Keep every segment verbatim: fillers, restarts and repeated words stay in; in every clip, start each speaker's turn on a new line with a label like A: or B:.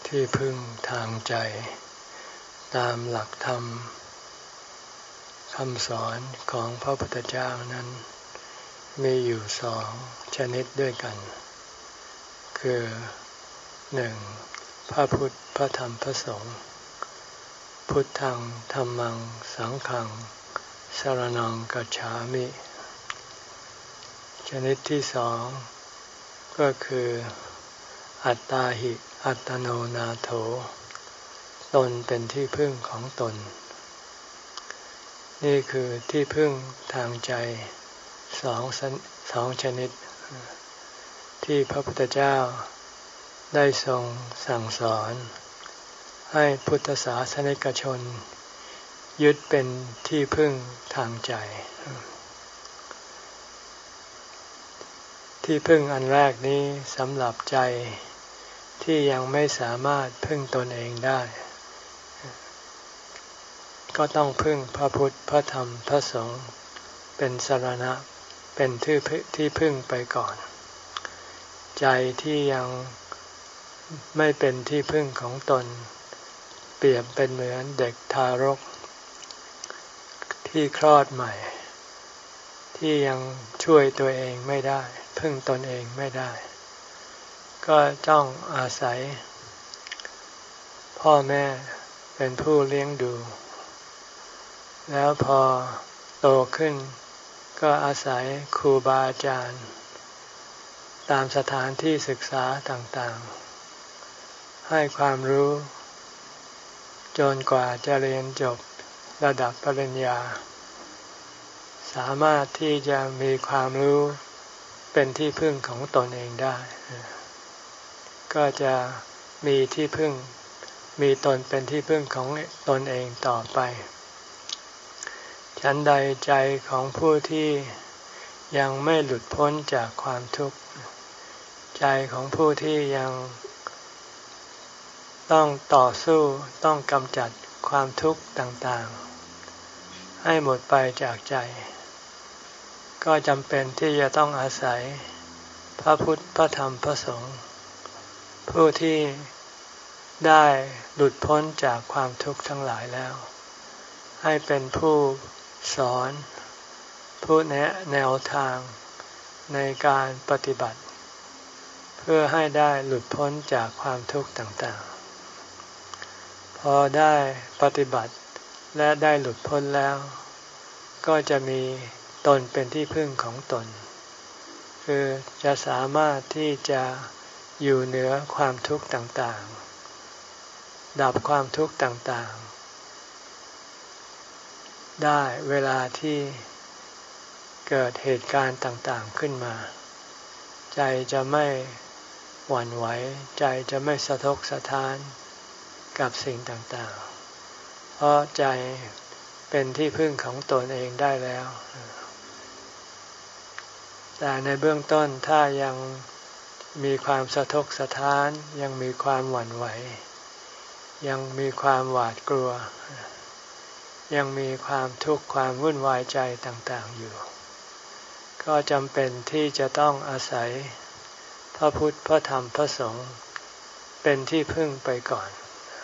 A: ที่พึ่งทางใจตามหลักธรรมคำสอนของพระพุทธเจ้านั้นมีอยู่สองชนิดด้วยกันคือหนึ่งพระพุทธพระธรรมพระสงฆ์พุทธังธัมมังสังฆังสรณังคัจฉามิชนิดที่สองก็คืออัตตาหิอัตโนนาโถตนเป็นที่พึ่งของตนนี่คือที่พึ่งทางใจสองสองชนิดที่พระพุทธเจ้าได้ทรงสั่งสอนให้พุทธศาสนิกชนยึดเป็นที่พึ่งทางใจที่พึ่งอันแรกนี้สำหรับใจที่ยังไม่สามารถพึ่งตนเองได้ก็ต้องพึ่งพระพุทธพระธรรมพระสงฆ์เป็นสรณะเป็นที่ที่พึ่งไปก่อนใจที่ยังไม่เป็นที่พึ่งของตนเปรียบเป็นเหมือนเด็กทารกที่คลอดใหม่ที่ยังช่วยตัวเองไม่ได้พึ่งตนเองไม่ได้ก็ต้องอาศัยพ่อแม่เป็นผู้เลี้ยงดูแล้วพอโตขึ้นก็อาศัยครูบาอาจารย์ตามสถานที่ศึกษาต่างๆให้ความรู้จนกว่าจะเรียนจบระดับปริญญาสามารถที่จะมีความรู้เป็นที่พึ่งของตนเองได้ก็จะมีที่พึ่งมีตนเป็นที่พึ่งของตนเองต่อไปฉันใดใจของผู้ที่ยังไม่หลุดพ้นจากความทุกข์ใจของผู้ที่ยังต้องต่อสู้ต้องกำจัดความทุกข์ต่างๆให้หมดไปจากใจก็จำเป็นที่จะต้องอาศัยพระพุทธพระธรรมพระสงฆ์ผู้ที่ได้หลุดพ้นจากความทุกข์ทั้งหลายแล้วให้เป็นผู้สอนผู้แนะแนวทางในการปฏิบัติเพื่อให้ได้หลุดพ้นจากความทุกข์ต่างๆพอได้ปฏิบัติและได้หลุดพ้นแล้วก็จะมีตนเป็นที่พึ่งของตนคือจะสามารถที่จะอยู่เหนือความทุกข์ต่างๆดับความทุกข์ต่างๆได้เวลาที่เกิดเหตุการณ์ต่างๆขึ้นมาใจจะไม่หวั่นไหวใจจะไม่สะทกสะท้านกับสิ่งต่างๆเพราะใจเป็นที่พึ่งของตนเองได้แล้วแต่ในเบื้องต้นถ้ายังมีความสะทกสะท้านยังมีความหวั่นไหวยังมีความหวาดกลัวยังมีความทุกข์ความวุ่นวายใจต่างๆอยู่ก็จำเป็นที่จะต้องอาศัยพระพุทธพระธรรมพระสงฆ์เป็นที่พึ่งไปก่อน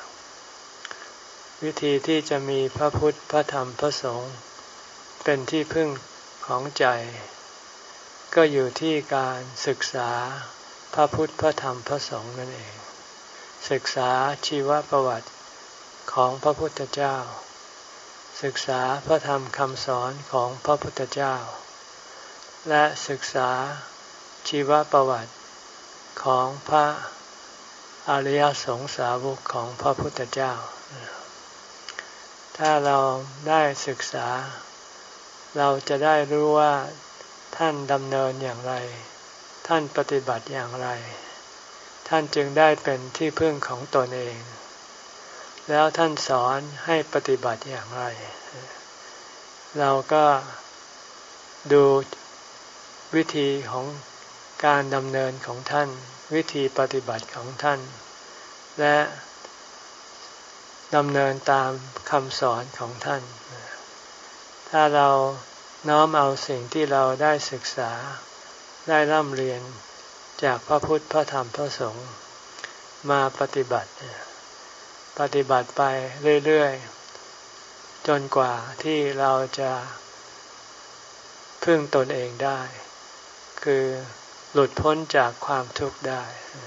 A: วิธีที่จะมีพระพุทธพระธรรมพระสงฆ์เป็นที่พึ่งของใจก็อยู่ที่การศึกษาพระพุทธพระธรรมพระสงฆ์นั่นเองศึกษาชีวประวัติของพระพุทธเจ้าศึกษาพระธรรมคำสอนของพระพุทธเจ้าและศึกษาชีวประวัติของพระอริยสงสาวกของพระพุทธเจ้าถ้าเราได้ศึกษาเราจะได้รู้ว่าท่านดำเนินอย่างไรท่านปฏิบัติอย่างไรท่านจึงได้เป็นที่พึ่งของตนเองแล้วท่านสอนให้ปฏิบัติอย่างไรเราก็ดูวิธีของการดำเนินของท่านวิธีปฏิบัติของท่านและดำเนินตามคำสอนของท่านถ้าเราน้อมเอาสิ่งที่เราได้ศึกษาได้ร่ำเรียนจากพระพุทธพระธรรมพระสงฆ์มาปฏิบัติปฏิบัติไปเรื่อยๆจนกว่าที่เราจะพึ่งตนเองได้คือหลุดพ้นจากความทุกข์ได้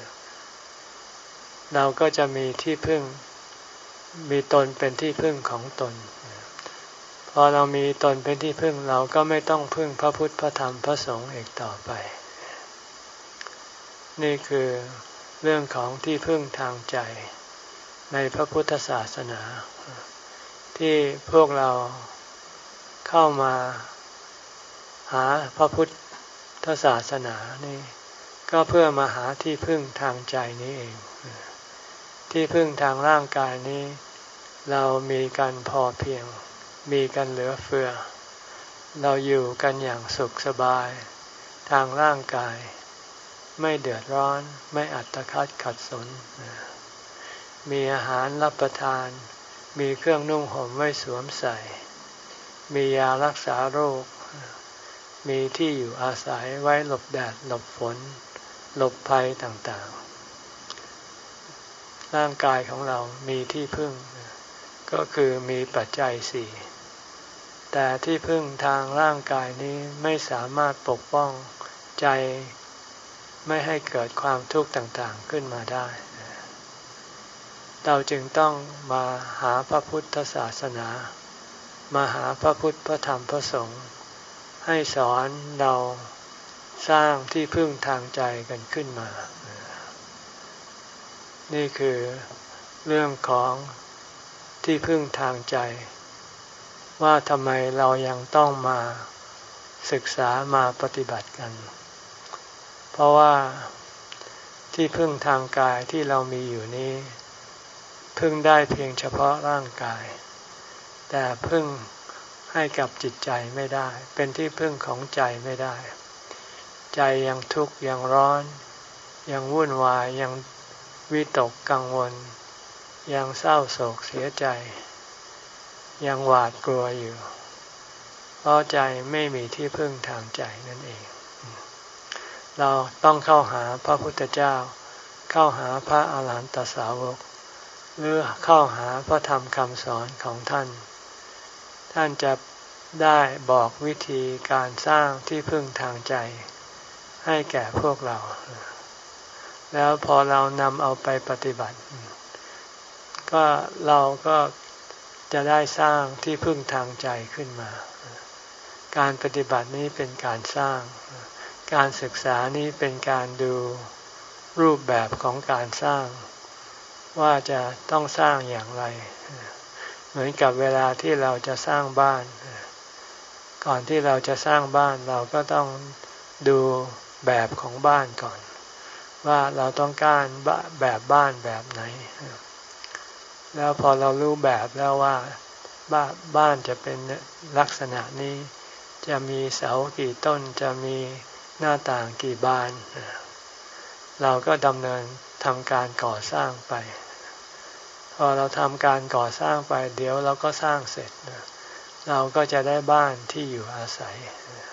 A: เราก็จะมีที่พึ่งมีตนเป็นที่พึ่งของตนพอเรามีตนเป็นที่พึ่งเราก็ไม่ต้องพึ่งพระพุทธพระธรรมพระสงฆ์อีกต่อไปนี่คือเรื่องของที่พึ่งทางใจในพระพุทธศาสนาที่พวกเราเข้ามาหาพระพุทธศาสนานี่ก็เพื่อมาหาที่พึ่งทางใจนี้เองที่พึ่งทางร่างกายนี้เรามีกันพอเพียงมีกันเหลือเฟือเราอยู่กันอย่างสุขสบายทางร่างกายไม่เดือดร้อนไม่อัตคัดขัดสนมีอาหารรับประทานมีเครื่องนุ่งห่มไว้สวมใส่มียารักษาโรคมีที่อยู่อาศัยไว้หลบแดดหลบฝนหลบภัยต่างๆร่างกายของเรามีที่พึ่งก็คือมีปัจจัยสี่แต่ที่พึ่งทางร่างกายนี้ไม่สามารถปกป้องใจไม่ให้เกิดความทุกข์ต่างๆขึ้นมาได้เราจึงต้องมาหาพระพุทธศาสนามาหาพระพุทธพระธรรมพระสงฆ์ให้สอนเราสร้างที่พึ่งทางใจกันขึ้นมานี่คือเรื่องของที่พึ่งทางใจว่าทำไมเรายังต้องมาศึกษามาปฏิบัติกันเพราะว่าที่พึ่งทางกายที่เรามีอยู่นี้พึ่งได้เพียงเฉพาะร่างกายแต่พึ่งให้กับจิตใจไม่ได้เป็นที่พึ่งของใจไม่ได้ใจยังทุกข์ยังร้อนยังวุ่นวายยังวิตกกังวลยังเศร้าโศกเสียใจยังหวาดกลัวอยู่เพราะใจไม่มีที่พึ่งทางใจนั่นเองเราต้องเข้าหาพระพุทธเจ้าเข้าหาพระอาหารหันตสาวกหรือเข้าหาพระธรรมคำสอนของท่านท่านจะได้บอกวิธีการสร้างที่พึ่งทางใจให้แก่พวกเราแล้วพอเรานำเอาไปปฏิบัติก็เราก็จะได้สร้างที่พึ่งทางใจขึ้นมาการปฏิบัตินี้เป็นการสร้างการศึกษานี้เป็นการดูรูปแบบของการสร้างว่าจะต้องสร้างอย่างไรเหมือนกับเวลาที่เราจะสร้างบ้านก่อนที่เราจะสร้างบ้านเราก็ต้องดูแบบของบ้านก่อนว่าเราต้องการแบบบ้านแบบไหนแล้วพอเรารู้แบบแล้วว่าบ้านจะเป็นลักษณะนี้จะมีเสากี่ต้นจะมีหน้าต่างกี่บานเราก็ดำเนินทำการก่อสร้างไปพอเราทำการก่อสร้างไปเดี๋ยวเราก็สร้างเสร็จเราก็จะได้บ้านที่อยู่อาศัย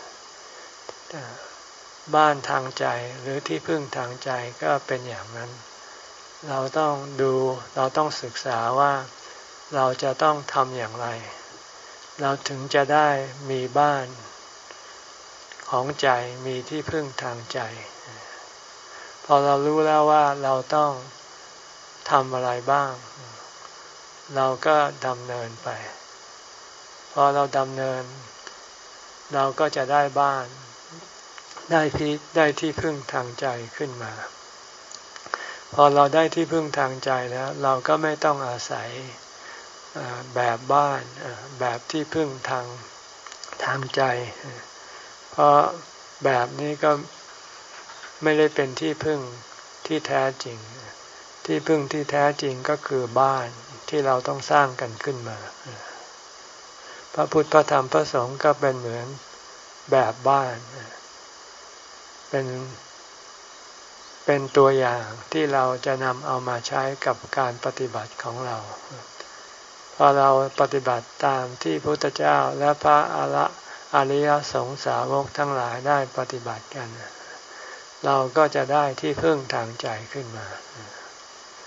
A: บ้านทางใจหรือที่พึ่งทางใจก็เป็นอย่างนั้นเราต้องดูเราต้องศึกษาว่าเราจะต้องทำอย่างไรเราถึงจะได้มีบ้านของใจมีที่พึ่งทางใจพอเรารู้แล้วว่าเราต้องทำอะไรบ้างเราก็ดำเนินไปพอเราดำเนินเราก็จะได้บ้านได้ที่ได้ที่พึ่งทางใจขึ้นมาพอเราได้ที่พึ่งทางใจแล้วเราก็ไม่ต้องอาศัยแบบบ้านแบบที่พึ่งทางทางใจเพราะแบบนี้ก็ไม่ได้เป็นที่พึ่งที่แท้จริงที่พึ่งที่แท้จริงก็คือบ้านที่เราต้องสร้างกันขึ้นมาพระพุทธพระธรรมพระสงฆ์ก็เป็นเหมือนแบบบ้านเป็นเป็นตัวอย่างที่เราจะนำเอามาใช้กับการปฏิบัติของเราพอเราปฏิบัติตามที่พระพุทธเจ้าและพระอริยสงสาวกทั้งหลายได้ปฏิบัติกันเราก็จะได้ที่พึ่งทางใจขึ้นมา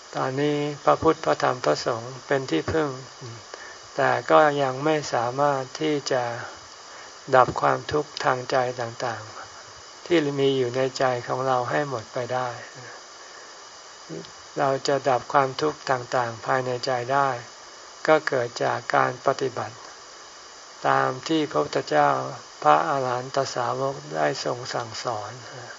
A: ตอนนี้พระพุทธพระธรรมพระสงฆ์เป็นที่พึ่งแต่ก็ยังไม่สามารถที่จะดับความทุกข์ทางใจต่างๆที่มีอยู่ในใจของเราให้หมดไปได้เราจะดับความทุกข์ต่างๆภายในใจได้ก็เกิดจากการปฏิบัติตามที่พระพุทธเจ้าพระอาหารหันตสาวกได้ทรงสั่งสอน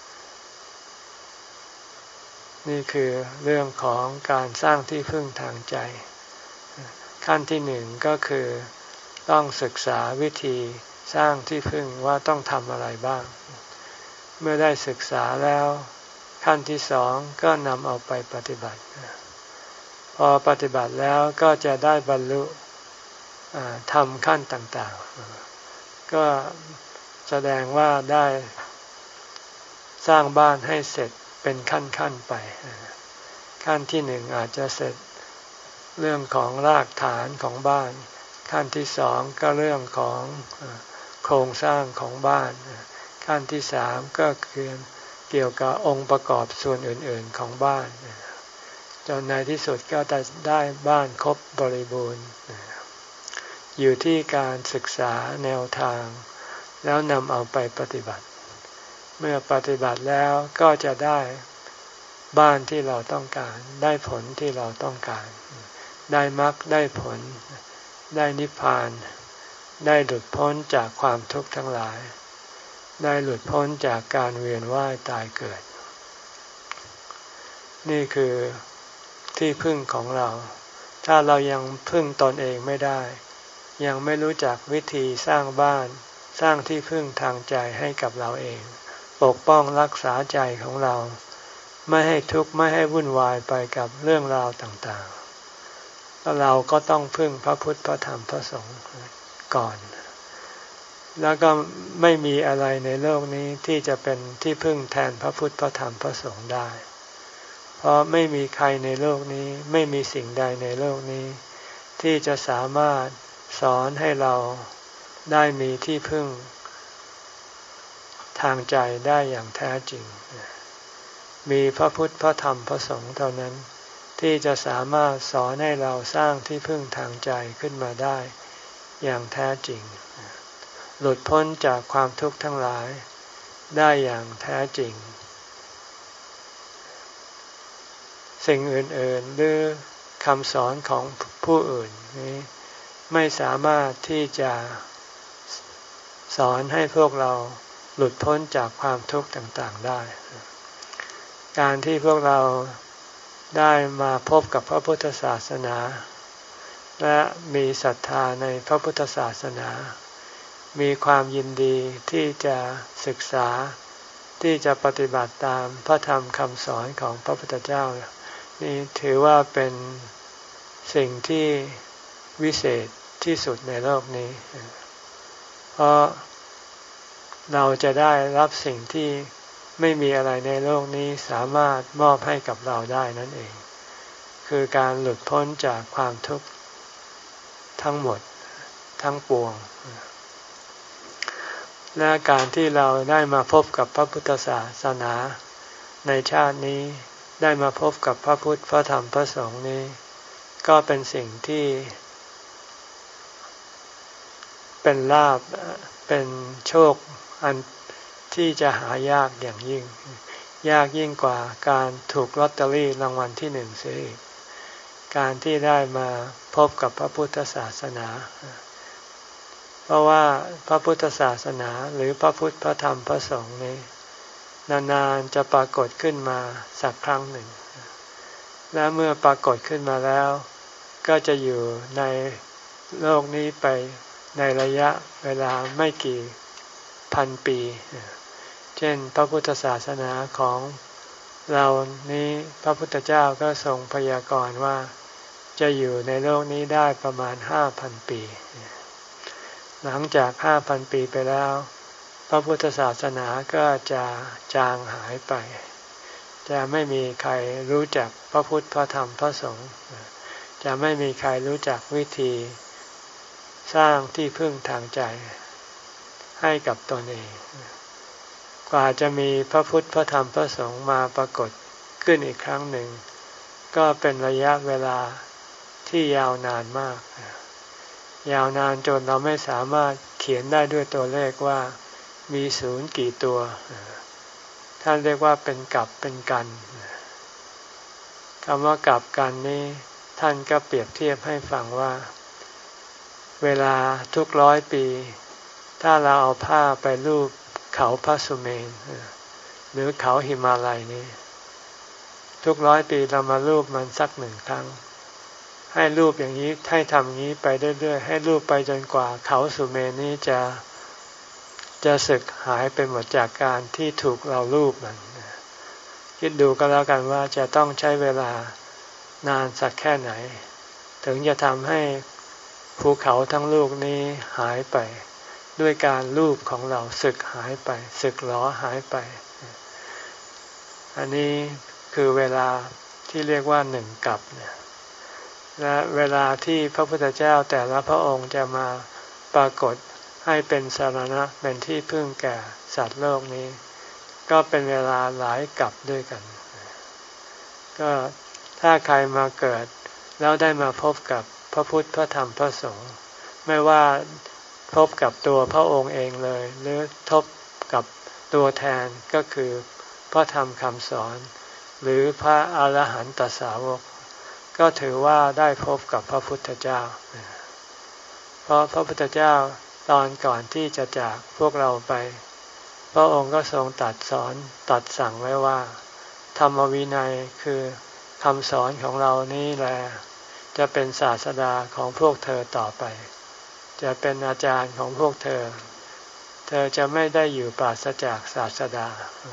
A: นี่คือเรื่องของการสร้างที่พึ่งทางใจขั้นที่หนึ่งก็คือต้องศึกษาวิธีสร้างที่พึ่งว่าต้องทำอะไรบ้างเมื่อได้ศึกษาแล้วขั้นที่สองก็นำเอาไปปฏิบัติพอปฏิบัติแล้วก็จะได้บรรลุธรรมขั้นต่างๆก็แสดงว่าได้สร้างบ้านให้เสร็จเป็นขั้นๆไปขั้นที่หนึ่งอาจจะเสร็จเรื่องของรากฐานของบ้านขั้นที่สองก็เรื่องของโครงสร้างของบ้านขั้นที่สามก็คือเกี่ยวกับองค์ประกอบส่วนอื่นๆของบ้านจนในที่สุดก็จะได้บ้านครบบริบูรณ์อยู่ที่การศึกษาแนวทางแล้วนำเอาไปปฏิบัติเมื่อปฏิบัติแล้วก็จะได้บ้านที่เราต้องการได้ผลที่เราต้องการได้มรรคได้ผลได้นิพพานได้หลุดพ้นจากความทุกข์ทั้งหลายได้หลุดพ้นจากการเวียนว่ายตายเกิดนี่คือที่พึ่งของเราถ้าเรายังพึ่งตนเองไม่ได้ยังไม่รู้จักวิธีสร้างบ้านสร้างที่พึ่งทางใจให้กับเราเองปกป้องรักษาใจของเราไม่ให้ทุกข์ไม่ให้วุ่นวายไปกับเรื่องราวต่างๆแล้วเราก็ต้องพึ่งพระพุทธพระธรรมพระสงฆ์ก่อนแล้วก็ไม่มีอะไรในโลกนี้ที่จะเป็นที่พึ่งแทนพระพุทธพระธรรมพระสงฆ์ได้เพราะไม่มีใครในโลกนี้ไม่มีสิ่งใดในโลกนี้ที่จะสามารถสอนให้เราได้มีที่พึ่งทางใจได้อย่างแท้จริงมีพระพุทธพระธรรมพระสงฆ์เท่านั้นที่จะสามารถสอนให้เราสร้างที่พึ่งทางใจขึ้นมาได้อย่างแท้จริงหลุดพ้นจากความทุกข์ทั้งหลายได้อย่างแท้จริงสิ่งอื่นๆหรือคำสอนของผู้อื่นนี้ไม่สามารถที่จะสอนให้พวกเราหลุดพ้นจากความทุกข์ต่างๆได้การที่พวกเราได้มาพบกับพระพุทธศาสนาและมีศรัทธาในพระพุทธศาสนามีความยินดีที่จะศึกษาที่จะปฏิบัติตามพระธรรมคำสอนของพระพุทธเจ้านี่ถือว่าเป็นสิ่งที่วิเศษที่สุดในโลกนี้เพราะเราจะได้รับสิ่งที่ไม่มีอะไรในโลกนี้สามารถมอบให้กับเราได้นั่นเองคือการหลุดพ้นจากความทุกข์ทั้งหมดทั้งปวงและการที่เราได้มาพบกับพระพุทธศาสนาในชาตินี้ได้มาพบกับพระพุทธพระธรรมพระสงฆ์นี้ก็เป็นสิ่งที่เป็นลาภเป็นโชคอันที่จะหายากอย่างยิ่งยากยิ่งกว่าการถูกลอตเตอรี่รางวัลที่หนึ่งเสียอีกการที่ได้มาพบกับพระพุทธศาสนาเพราะว่าพระพุทธศาสนาหรือพระพุทธพระธรรมพระสงฆ์นี้นานๆจะปรากฏขึ้นมาสักครั้งหนึ่งและเมื่อปรากฏขึ้นมาแล้วก็จะอยู่ในโลกนี้ไปในระยะเวลาไม่กี่พันปีเช่นพระพุทธศาสนาของเรานี้พระพุทธเจ้าก็ทรงพยากรณ์ว่าจะอยู่ในโลกนี้ได้ประมาณห้าพันปีหลังจากห้าพันปีไปแล้วพระพุทธศาสนาก็จะจางหายไปจะไม่มีใครรู้จักพระพุทธพระธรรมพระสงฆ์จะไม่มีใครรู้จักวิธีสร้างที่พึ่งทางใจให้กับตนเองกว่าจะมีพระพุทธพระธรรมพระสงฆ์มาปรากฏขึ้นอีกครั้งหนึ่งก็เป็นระยะเวลาที่ยาวนานมากยาวนานจนเราไม่สามารถเขียนได้ด้วยตัวเลขว่ามีศูนย์กี่ตัวท่านเรียกว่าเป็นกลับเป็นกันคำว่ากลับกันนี้ท่านก็เปรียบเทียบให้ฟังว่าเวลาทุกร้อยปีถ้าเราเอาผ้าไปลูบเขาพระสุเมรุหรือเขาหิมาลัยนี้ทุกร้อยปีเรามาลูบมันสักหนึ่งครั้งให้ลูบอย่างนี้ให้ทำอย่างนี้ไปเรื่อยๆให้ลูบไปจนกว่าเขาสุเมรุนี้จะจะสึกหายไปหมดจากการที่ถูกเราลูบมันคิดดูก็แล้วกันว่าจะต้องใช้เวลานานสักแค่ไหนถึงจะทำให้ภูเขาทั้งลูกนี้หายไปด้วยการลูบของเราสึกหายไปสึกหรอหายไปอันนี้คือเวลาที่เรียกว่าหนึ่งกัปเนี่ยและเวลาที่พระพุทธเจ้าแต่ละพระองค์จะมาปรากฏให้เป็นสรณะเป็นที่พึ่งแก่สัตว์โลกนี้ก็เป็นเวลาหลายกัปด้วยกันก็ถ้าใครมาเกิดแล้วได้มาพบกับพระพุทธพระธรรมพระสงฆ์ไม่ว่าพบกับตัวพระองค์เองเลยหรือพบกับตัวแทนก็คือพระธรรมคำสอนหรือพระอรหันตสาวกก็ถือว่าได้พบกับพระพุทธเจ้าเพราะพระพุทธเจ้าตอนก่อนที่จะจากพวกเราไปพระองค์ก็ทรงตรัสสอนตรัสสั่งไว้ว่าธรรมวินัยคือคำสอนของเรานี้แหละจะเป็นศาสดาของพวกเธอต่อไปจะเป็นอาจารย์ของพวกเธอเธอจะไม่ได้อยู่ปราศจากศาสดา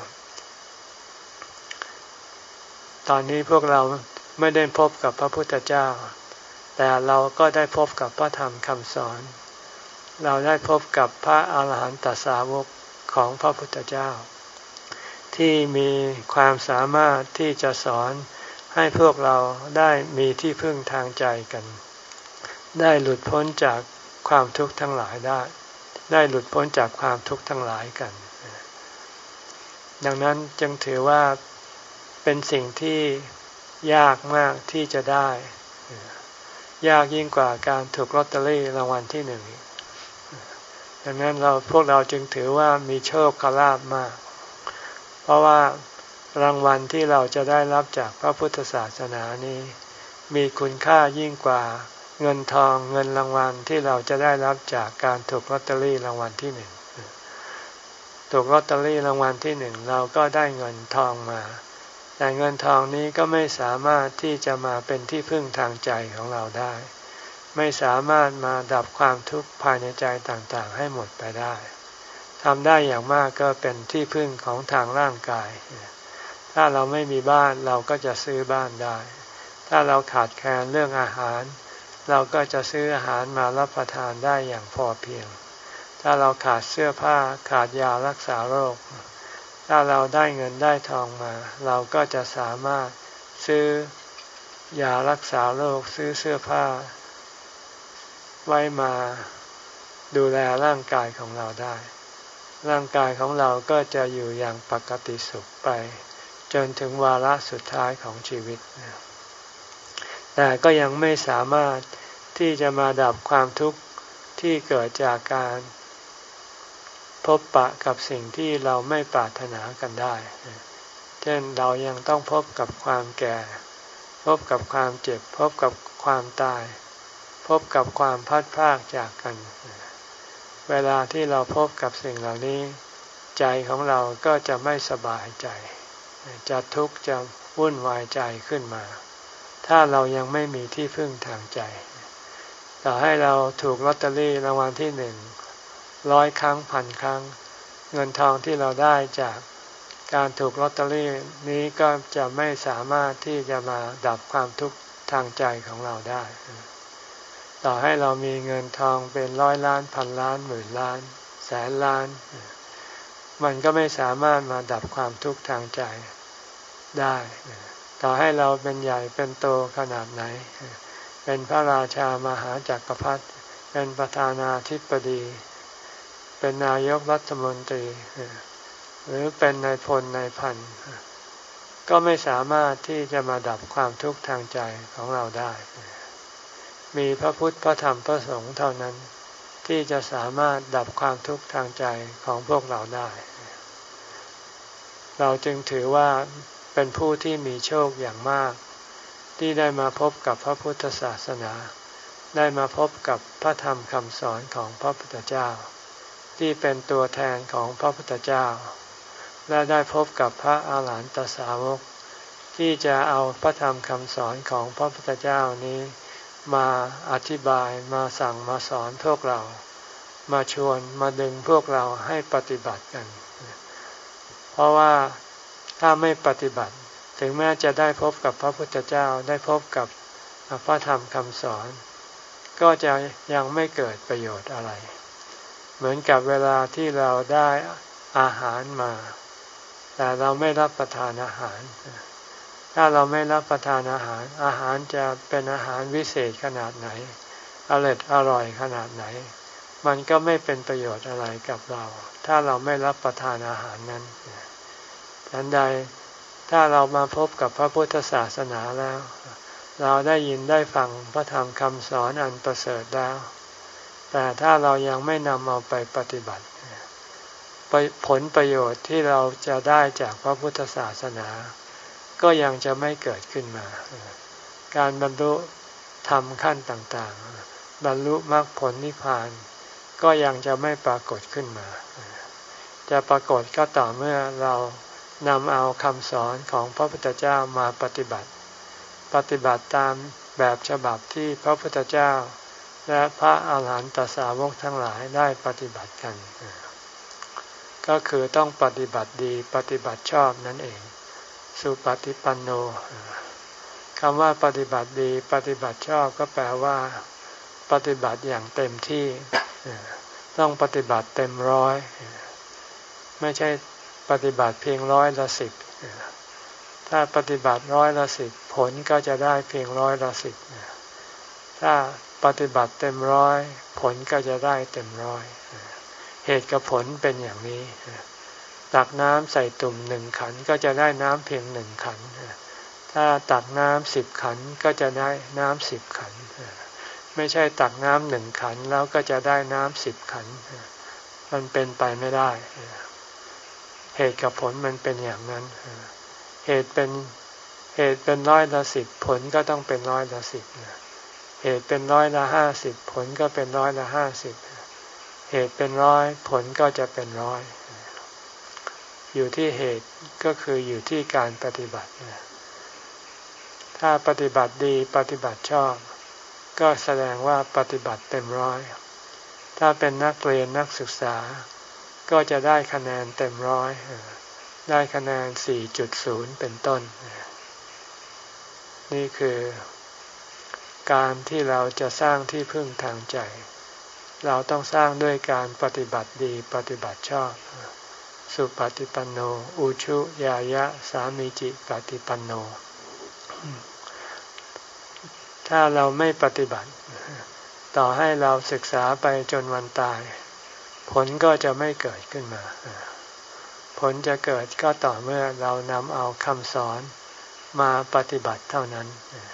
A: ตอนนี้พวกเราไม่ได้พบกับพระพุทธเจ้าแต่เราก็ได้พบกับพระธรรมคำสอนเราได้พบกับพระอาหารหันตสาวกของพระพุทธเจ้าที่มีความสามารถที่จะสอนให้พวกเราได้มีที่พึ่งทางใจกันได้หลุดพ้นจากความทุกข์ทั้งหลายได้ได้หลุดพ้นจากความทุกข์ทั้งหลายกันดังนั้นจึงถือว่าเป็นสิ่งที่ยากมากที่จะได้ยากยิ่งกว่าการถูกลอตเตอรี่รางวัลที่หนึ่งดังนั้นเราพวกเราจึงถือว่ามีโชคลาภมากเพราะว่ารางวัลที่เราจะได้รับจากพระพุทธศาสนานี้มีคุณค่ายิ่งกว่าเงินทองเงินรางวัลที่เราจะได้รับจากการถูกลอตเตอรี่รางวัลที่หนึ่งถูกลอตเตอรี่รางวัลที่หนึ่งเราก็ได้เงินทองมาแต่เงินทองนี้ก็ไม่สามารถที่จะมาเป็นที่พึ่งทางใจของเราได้ไม่สามารถมาดับความทุกข์ภายในใจต่างๆให้หมดไปได้ทำได้อย่างมากก็เป็นที่พึ่งของทางร่างกายถ้าเราไม่มีบ้านเราก็จะซื้อบ้านได้ถ้าเราขาดแคลนเรื่องอาหารเราก็จะซื้ออาหารมารับประทานได้อย่างพอเพียงถ้าเราขาดเสื้อผ้าขาดยารักษาโรคถ้าเราได้เงินได้ทองมาเราก็จะสามารถซื้อยารักษาโรคซื้อเสื้อผ้าไว้มาดูแลร่างกายของเราได้ร่างกายของเราก็จะอยู่อย่างปกติสุขไปจนถึงวาระสุดท้ายของชีวิตแต่ก็ยังไม่สามารถที่จะมาดับความทุกข์ที่เกิดจากการพบปะกับสิ่งที่เราไม่ปรารถนากันได้เช่นเรายังต้องพบกับความแก่พบกับความเจ็บพบกับความตายพบกับความพัดพรากจากกันเวลาที่เราพบกับสิ่งเหล่านี้ใจของเราก็จะไม่สบายใจจะทุกข์จะวุ่นวายใจขึ้นมาถ้าเรายังไม่มีที่พึ่งทางใจต่อให้เราถูกลอตเตอรี่รางวัลที่หนึ่งร้อยครั้งพันครั้งเงินทองที่เราได้จากการถูกลอตเตอรี่นี้ก็จะไม่สามารถที่จะมาดับความทุกข์ทางใจของเราได้ต่อให้เรามีเงินทองเป็นร้อยล้านพันล้านหมื่นล้านแสนล้านมันก็ไม่สามารถมาดับความทุกข์ทางใจได้ต่อให้เราเป็นใหญ่เป็นโตขนาดไหนเป็นพระราชามหาจักรพรรดิเป็นประธานาธิบดีเป็นนายกรัฐมนตรีหรือเป็นนายพลนายพันก็ไม่สามารถที่จะมาดับความทุกข์ทางใจของเราได้มีพระพุทธพระธรรมพระสงฆ์เท่านั้นที่จะสามารถดับความทุกข์ทางใจของพวกเราได้เราจึงถือว่าเป็นผู้ที่มีโชคอย่างมากที่ได้มาพบกับพระพุทธศาสนาได้มาพบกับพระธรรมคำสอนของพระพุทธเจ้าที่เป็นตัวแทนของพระพุทธเจ้าและได้พบกับพระอาหารหันตสาวกที่จะเอาพระธรรมคำสอนของพระพุทธเจ้านี้มาอธิบายมาสั่งมาสอนพวกเรามาชวนมาดึงพวกเราให้ปฏิบัติกันเพราะว่าถ้าไม่ปฏิบัติถึงแม้จะได้พบกับพระพุทธเจ้าได้พบกับพระธรรมคำสอนก็จะยังไม่เกิดประโยชน์อะไรเหมือนกับเวลาที่เราได้อาหารมาแต่เราไม่รับประทานอาหารถ้าเราไม่รับประทานอาหารอาหารจะเป็นอาหารวิเศษขนาดไหนอร่อยอร่อยขนาดไหนมันก็ไม่เป็นประโยชน์อะไรกับเราถ้าเราไม่รับประทานอาหารนั้นดังใดถ้าเรามาพบกับพระพุทธศาสนาแล้วเราได้ยินได้ฟังพระธรรมคำสอนอันประเสริฐแล้วแต่ถ้าเรายังไม่นำเอาไปปฏิบัติผลประโยชน์ที่เราจะได้จากพระพุทธศาสนาก็ยังจะไม่เกิดขึ้นมาการบรรลุธรรมขั้นต่างๆบรรลุมรรคผลนิพพานก็ยังจะไม่ปรากฏขึ้นมาจะปรากฏก็ต่อเมื่อเรานำเอาคำสอนของพระพุทธเจ้ามาปฏิบัติปฏิบัติตามแบบฉบับที่พระพุทธเจ้าและพระอาหารหันตสาวกทั้งหลายได้ปฏิบัติกันก็คือต้องปฏิบัติดีปฏิบัติชอบนั่นเองสุปฏิปันโนคำว่าปฏิบัติดีปฏิบัติชอบก็แปลว่าปฏิบัติอย่างเต็มที่ต้องปฏิบัติเต็มร้อยไม่ใช่ปฏิบัติเพียงร้อยละสิบถ้าปฏิบัติร้อยละสิบผลก็จะได้เพียงร้อยละสิบถ้าปฏิบัติเต็มร้อยผลก็จะได้เต็มร้อยเหตุกับผลเป็นอย่างนี้ตักน้ำใส่ตุ่มหนึ่งขันก็จะได้น้ำเพียงหนึ่งขันถ้าตักน้ำสิบขันก็จะได้น้ำสิบขันไม่ใช่ตักน้ำหนึ่งขันแล้วก็จะได้น้ำสิบขันมันเป็นไปไม่ได้เหตุกับผลมันเป็นอย่างนั้นเหตุเป็นเหตุเป็นร้อยละสิบผลก็ต้องเป็นร้อยละสิบเหตุเป็นร้อยละห้าสิบผลก็เป็นร้อยละห้าสิบเหตุเป็นร้อยผลก็จะเป็นร้อยอยู่ที่เหตุก็คืออยู่ที่การปฏิบัติถ้าปฏิบัติดีปฏิบัติชอบก็แสดงว่าปฏิบัติเต็มร้อยถ้าเป็นนักเรียนนักศึกษาก็จะได้คะแนนเต็มร้อยได้คะแนน สี่จุดศูนย์ เป็นต้นนี่คือการที่เราจะสร้างที่พึ่งทางใจเราต้องสร้างด้วยการปฏิบัติดีปฏิบัติชอบสุปฏิปันโนอุชุยายะสามีจิปฏิปันโนถ้าเราไม่ปฏิบัติต่อให้เราศึกษาไปจนวันตายผลก็จะไม่เกิดขึ้นมาผลจะเกิดก็ต่อเมื่อเรานำเอาคำสอนมาปฏิบัติเท่านั้น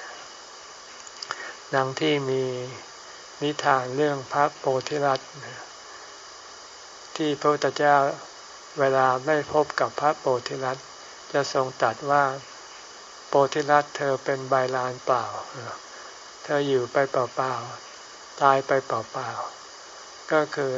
A: ดังที่มีนิทานเรื่องพระโพธิลัตน์ที่พระพุทธเจ้าเวลาได้พบกับพระโพธิลัตน์จะทรงตรัสว่าโพธิลัตน์เธอเป็นใบลานเปล่าเธออยู่ไปเปล่าๆตายไปเปล่าๆก็คือ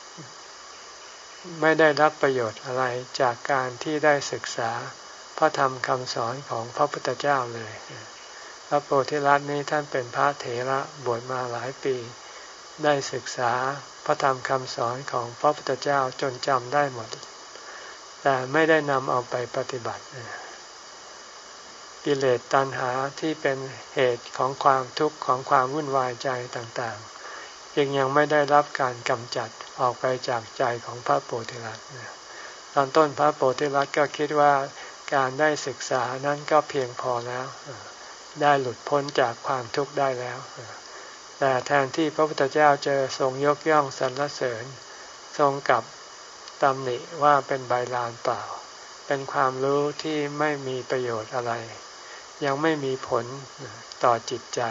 A: ไม่ได้รับประโยชน์อะไรจากการที่ได้ศึกษาพระธรรมคำสอนของพระพุทธเจ้าเลยพระโพธิลัตน์นี้ท่านเป็นพระเถระบวชมาหลายปีได้ศึกษาพระธรรมคำสอนของพระพุทธเจ้าจนจำได้หมดแต่ไม่ได้นำเอาไปปฏิบัติกิเลสตัณหาที่เป็นเหตุของความทุกข์ของความวุ่นวายใจต่างๆยังยังไม่ได้รับการกำจัดออกไปจากใจของพระโพธิลัตน์ตอนต้นพระโพธิลัตน์ก็คิดว่าการได้ศึกษานั้นก็เพียงพอแล้วได้หลุดพ้นจากความทุกข์ได้แล้วแต่แทนที่พระพุทธเจ้าจะทรงยกย่องสรรเสริญทรงกลับตำหนิว่าเป็นใบลานเปล่าเเป็นความรู้ที่ไม่มีประโยชน์อะไร ยังไม่มีผลต่อจิตใจ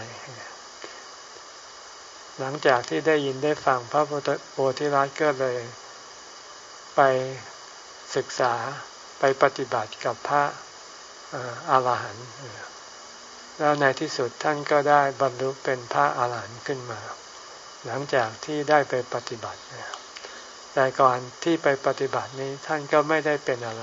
A: หลังจากที่ได้ยินได้ฟังพระโพธิรัตน์ก็เลยไปศึกษาไปปฏิบัติกับพระอาหารหันต์แล้วในที่สุดท่านก็ได้บรรลุเป็นพระอาหารหันต์ขึ้นมาหลังจากที่ได้ไปปฏิบัติแต่ก่อนที่ไปปฏิบัตินี้ท่านก็ไม่ได้เป็นอะไร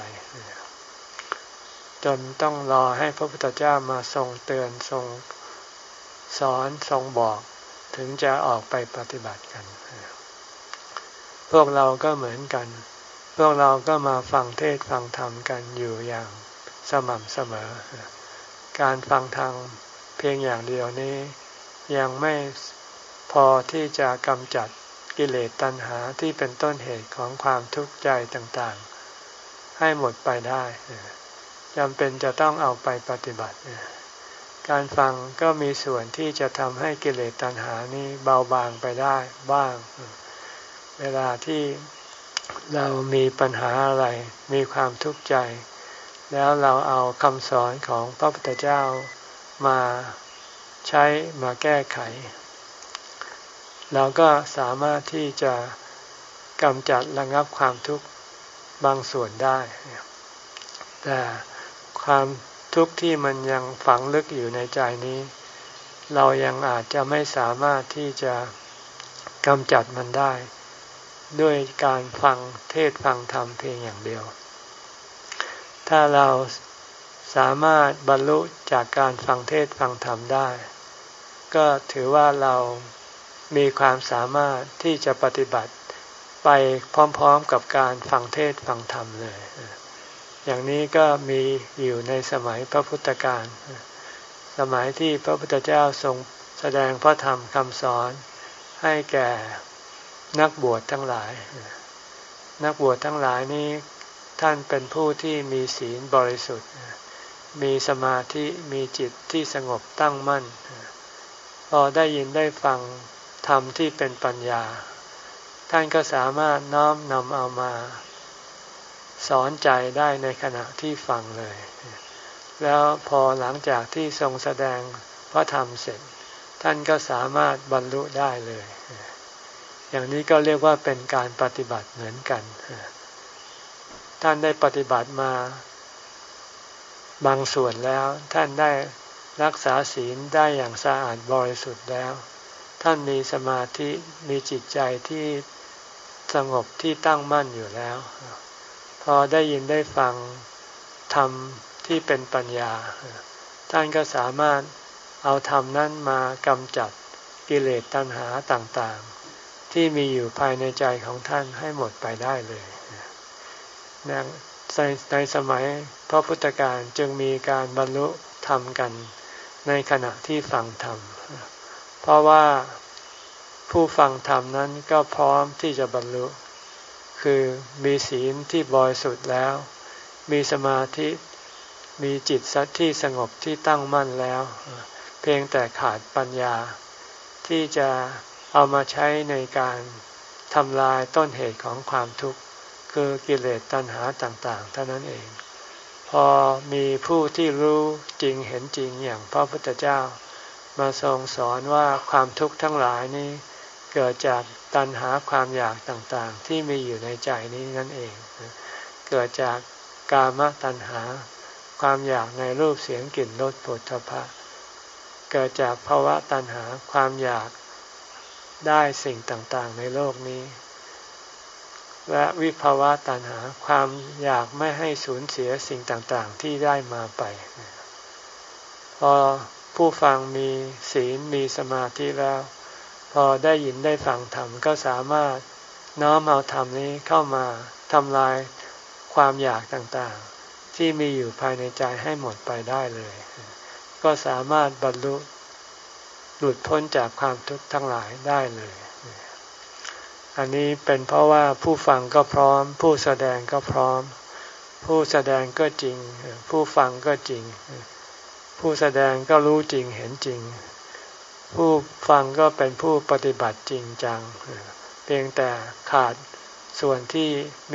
A: จนต้องรอให้พระพุทธเจ้ามาทรงเตือนทรงสอนทรงบอกถึงจะออกไปปฏิบัติกันพวกเราก็เหมือนกันพวกเราก็มาฟังเทศน์ฟังธรรมกันอยู่อย่างสม่ำเสมอการฟังธรรมเพียงอย่างเดียวนี้ยังไม่พอที่จะกำจัดกิเลสตัณหาที่เป็นต้นเหตุของความทุกข์ใจต่างๆให้หมดไปได้จำเป็นจะต้องเอาไปปฏิบัติการฟังก็มีส่วนที่จะทำให้กิเลสตัณหานี้เบาบางไปได้บ้างเวลาที่เรามีปัญหาอะไรมีความทุกข์ใจแล้วเราเอาคำสอนของพระพุทธเจ้ามาใช้มาแก้ไขเราก็สามารถที่จะกำจัดระงับความทุกข์บางส่วนได้แต่ความทุกข์ที่มันยังฝังลึกอยู่ในใจนี้เรายังอาจจะไม่สามารถที่จะกำจัดมันได้ด้วยการฟังเทศน์ฟังธรรมเพียงอย่างเดียวถ้าเราสามารถบรรลุจากการฟังเทศน์ฟังธรรมได้ก็ถือว่าเรามีความสามารถที่จะปฏิบัติไปพร้อมๆกับการฟังเทศน์ฟังธรรมเลยอย่างนี้ก็มีอยู่ในสมัยพระพุทธกาลสมัยที่พระพุทธเจ้าทรงแสดงพระธรรมคำสอนให้แก่นักบวชทั้งหลายนักบวชทั้งหลายนี้ท่านเป็นผู้ที่มีศีลบริสุทธิ์มีสมาธิมีจิตที่สงบตั้งมั่นพอได้ยินได้ฟังธรรมที่เป็นปัญญาท่านก็สามารถน้อมนำเอามาสอนใจได้ในขณะที่ฟังเลยแล้วพอหลังจากที่ทรงแสดงพระธรรมเสร็จท่านก็สามารถบรรลุได้เลยอย่างนี้ก็เรียกว่าเป็นการปฏิบัติเหมือนกันท่านได้ปฏิบัติมาบางส่วนแล้วท่านได้รักษาศีลได้อย่างสะอาดบริสุทธิ์แล้วท่านมีสมาธิมีจิตใจที่สงบที่ตั้งมั่นอยู่แล้วพอได้ยินได้ฟังธรรมที่เป็นปัญญาท่านก็สามารถเอาธรรมนั้นมากำจัดกิเลสตัณหาต่างๆที่มีอยู่ภายในใจของท่านให้หมดไปได้เลยในในสมัยพระพุทธกาลจึงมีการบรรลุธรรมกันในขณะที่ฟังธรรมเพราะว่าผู้ฟังธรรมนั้นก็พร้อมที่จะบรรลุคือมีศีลที่บริสุทธิ์แล้วมีสมาธิมีจิตสัตที่สงบที่ตั้งมั่นแล้วเพียงแต่ขาดปัญญาที่จะเอามาใช้ในการทำลายต้นเหตุของความทุกข์คือกิเลสตัณหาต่างๆเท่านั้นเองพอมีผู้ที่รู้จริงเห็นจริงอย่างพระพุทธเจ้ามาทรงสอนว่าความทุกข์ทั้งหลายนี้เกิดจากตัณหาความอยากต่างๆที่มีอยู่ในใจนี้นั่นเองเกิดจากกามตัณหาความอยากในรูปเสียงกลิ่นรสโผฏฐัพพะเกิดจากภาวะตัณหาความอยากได้สิ่งต่างๆในโลกนี้และวิภาวะตัณหาความอยากไม่ให้สูญเสียสิ่งต่างๆที่ได้มาไปพอผู้ฟังมีศีลมีสมาธิแล้วพอได้ยินได้ฟังธรรมก็สามารถน้อมเอาธรรมนี้เข้ามาทำลายความอยากต่างๆที่มีอยู่ภายในใจให้หมดไปได้เลยก็สามารถบรรลุหลุดพ้นจากความทุกข์ทั้งหลายได้เลยอันนี้เป็นเพราะว่าผู้ฟังก็พร้อมผู้แสดงก็พร้อมผู้แสดงก็จริงผู้ฟังก็จริงผู้แสดงก็รู้จริงเห็นจริงผู้ฟังก็เป็นผู้ปฏิบัติจริงจังเพียงแต่ขาดส่วนที่มี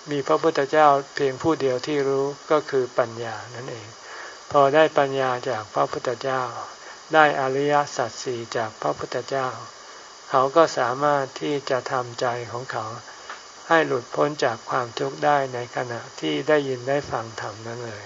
A: มีพระพุทธเจ้าเพียงผู้เดียวที่รู้ก็คือปัญญานั่นเองพอได้ปัญญาจากพระพุทธเจ้าได้อริยสัจสี่จากพระพุทธเจ้าเขาก็สามารถที่จะทำใจของเขาให้หลุดพ้นจากความทุกข์ได้ในขณะที่ได้ยินได้ฟังธรรมนั้นเลย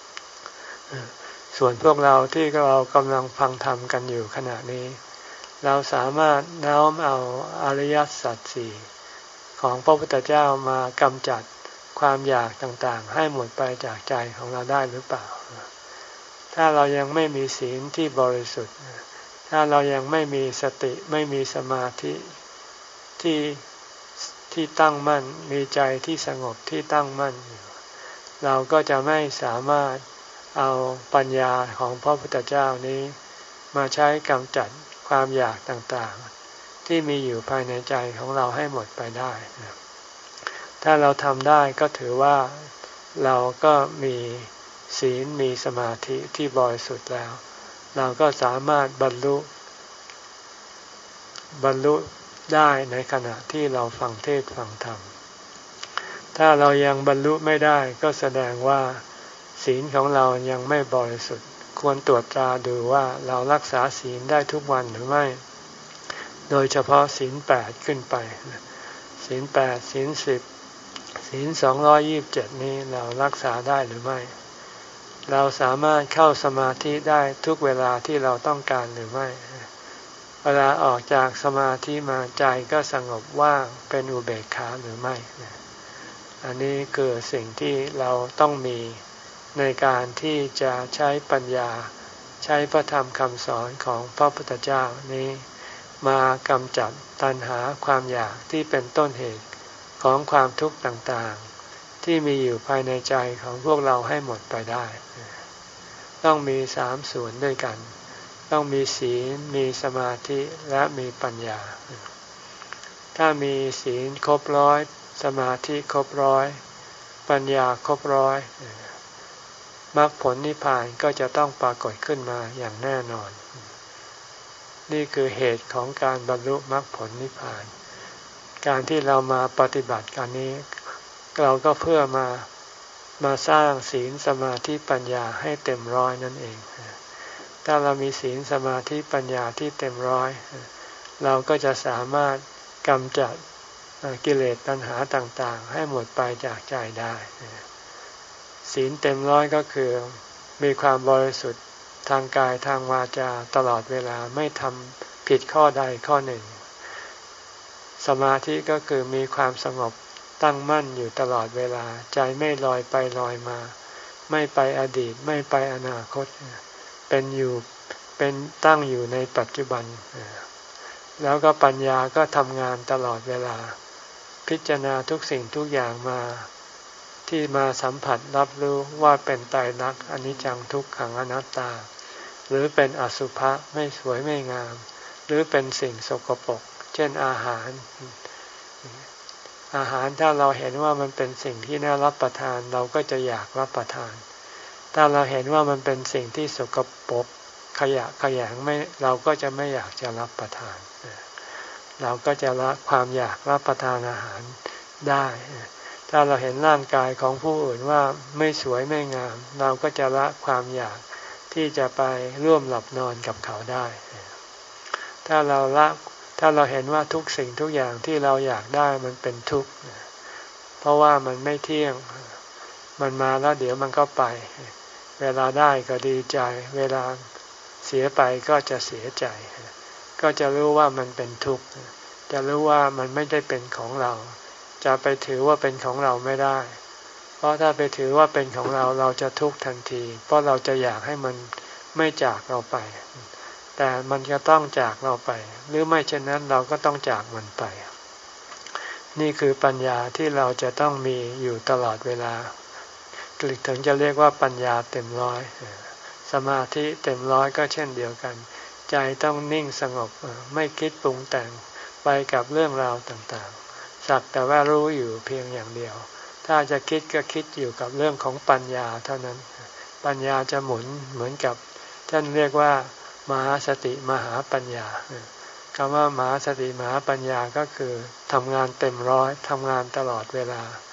A: ส่วนพวกเราที่เรากำลังฟังธรรมกันอยู่ขณะนี้เราสามารถน้อมเอาอริยสัจสี่ของพระพุทธเจ้ามากำจัดความอยากต่างๆให้หมดไปจากใจของเราได้หรือเปล่าถ้าเรายังไม่มีศีลที่บริสุทธิ์ถ้าเรายังไม่มีสติไม่มีสมาธิที่ที่ตั้งมั่นมีใจที่สงบที่ตั้งมั่นเราก็จะไม่สามารถเอาปัญญาของพระพุทธเจ้านี้มาใช้กำจัดความอยากต่างๆที่มีอยู่ภายในใจของเราให้หมดไปได้ถ้าเราทำได้ก็ถือว่าเราก็มีศีลมีสมาธิที่บริสุทธิ์แล้วเราก็สามารถบรรลุบรรลุได้ในขณะที่เราฟังเทศน์ฟังธรรมถ้าเรายังบรรลุไม่ได้ก็แสดงว่าศีลของเรายังไม่บริสุทธิ์ควรตรวจตราดูว่าเรารักษาศีลได้ทุกวันหรือไม่โดยเฉพาะศีลแปดขึ้นไปศีลแปดศีลสิบศีลสองร้อยยี่สิบเจ็ดนี้เรารักษาได้หรือไม่เราสามารถเข้าสมาธิได้ทุกเวลาที่เราต้องการหรือไม่เวลาออกจากสมาธิมาใจก็สงบว่างเป็นอุเบกขาหรือไม่อันนี้คือสิ่งที่เราต้องมีในการที่จะใช้ปัญญาใช้พระธรรมคำสอนของพระพุทธเจ้านี้มากำจัดตัณหาความอยากที่เป็นต้นเหตุของความทุกข์ต่างๆที่มีอยู่ภายในใจของพวกเราให้หมดไปได้ต้องมีสามส่วนด้วยกันต้องมีศีลมีสมาธิและมีปัญญาถ้ามีศีลครบร้อยสมาธิครบร้อยปัญญาครบร้อยมรรคผลนิพพานก็จะต้องปรากฏขึ้นมาอย่างแน่นอนนี่คือเหตุของการบรรลุมรรคผลนิพพานการที่เรามาปฏิบัติกันนี้เราก็เพื่อมามาสร้างศีลสมาธิปัญญาให้เต็มร้อยนั่นเองถ้าเรามีศีลสมาธิปัญญาที่เต็มร้อยเราก็จะสามารถกำจัดกิเลสตัณหาต่างๆให้หมดไปจากใจได้ศีลเต็มร้อยก็คือมีความบริสุทธิ์ทางกายทางวาจาตลอดเวลาไม่ทำผิดข้อใดข้อหนึ่งสมาธิก็คือมีความสงบตั้งมั่นอยู่ตลอดเวลาใจไม่ลอยไปลอยมาไม่ไปอดีตไม่ไปอนาคตเป็นอยู่เป็นตั้งอยู่ในปัจจุบันแล้วก็ปัญญาก็ทำงานตลอดเวลาพิจารณาทุกสิ่งทุกอย่างมาที่มาสัมผัสรับรู้ว่าเป็นไตรลักษณ์อนิจจังทุกขังอนัตตาหรือเป็นอสุภะไม่สวยไม่งามหรือเป็นสิ่งสกปรกเช่นอาหารอาหารถ้าเราเห็นว่ามันเป็นสิ่งที่น่ารับประทานเราก็จะอยากรับประทานถ้าเราเห็นว่ามันเป็นสิ่งที่สกปรกขยะขยงไม่เราก็จะไม่อยากจะรับประทานเราก็จะละความอยากรับประทานอาหารได้ถ้าเราเห็นร่างกายของผู้อื่นว่าไม่สวยไม่งามเราก็จะละความอยากที่จะไปร่วมหลับนอนกับเขาได้ถ้าเราละถ้าเราเห็นว่าทุกสิ่งทุกอย่างที่เราอยากได้มันเป็นทุกข์เพราะว่ามันไม่เที่ยงมันมาแล้วเดี๋ยวมันก็ไปเวลาได้ก็ดีใจเวลาเสียไปก็จะเสียใจก็จะรู้ว่ามันเป็นทุกข์จะรู้ว่ามันไม่ได้เป็นของเราจะไปถือว่าเป็นของเราไม่ได้เพราะถ้าไปถือว่าเป็นของเราเราจะทุกข์ทันทีเพราะเราจะอยากให้มันไม่จากเราไปแต่มันจะต้องจากเราไปหรือไม่เช่นนั้นเราก็ต้องจากมันไปนี่คือปัญญาที่เราจะต้องมีอยู่ตลอดเวลาถึงจะเรียกว่าปัญญาเต็มร้อยสมาธิเต็มร้อยก็เช่นเดียวกันใจต้องนิ่งสงบไม่คิดปรุงแต่งไปกับเรื่องราวต่างๆสักแต่ว่ารู้อยู่เพียงอย่างเดียวถ้าจะคิดก็คิดอยู่กับเรื่องของปัญญาเท่านั้นปัญญาจะหมุนเหมือนกับท่านเรียกว่ามหาสติมหาปัญญาคำว่ามหาสติมหาปัญญาก็คือทำงานเต็มร้อยทำงานตลอดเวลาพ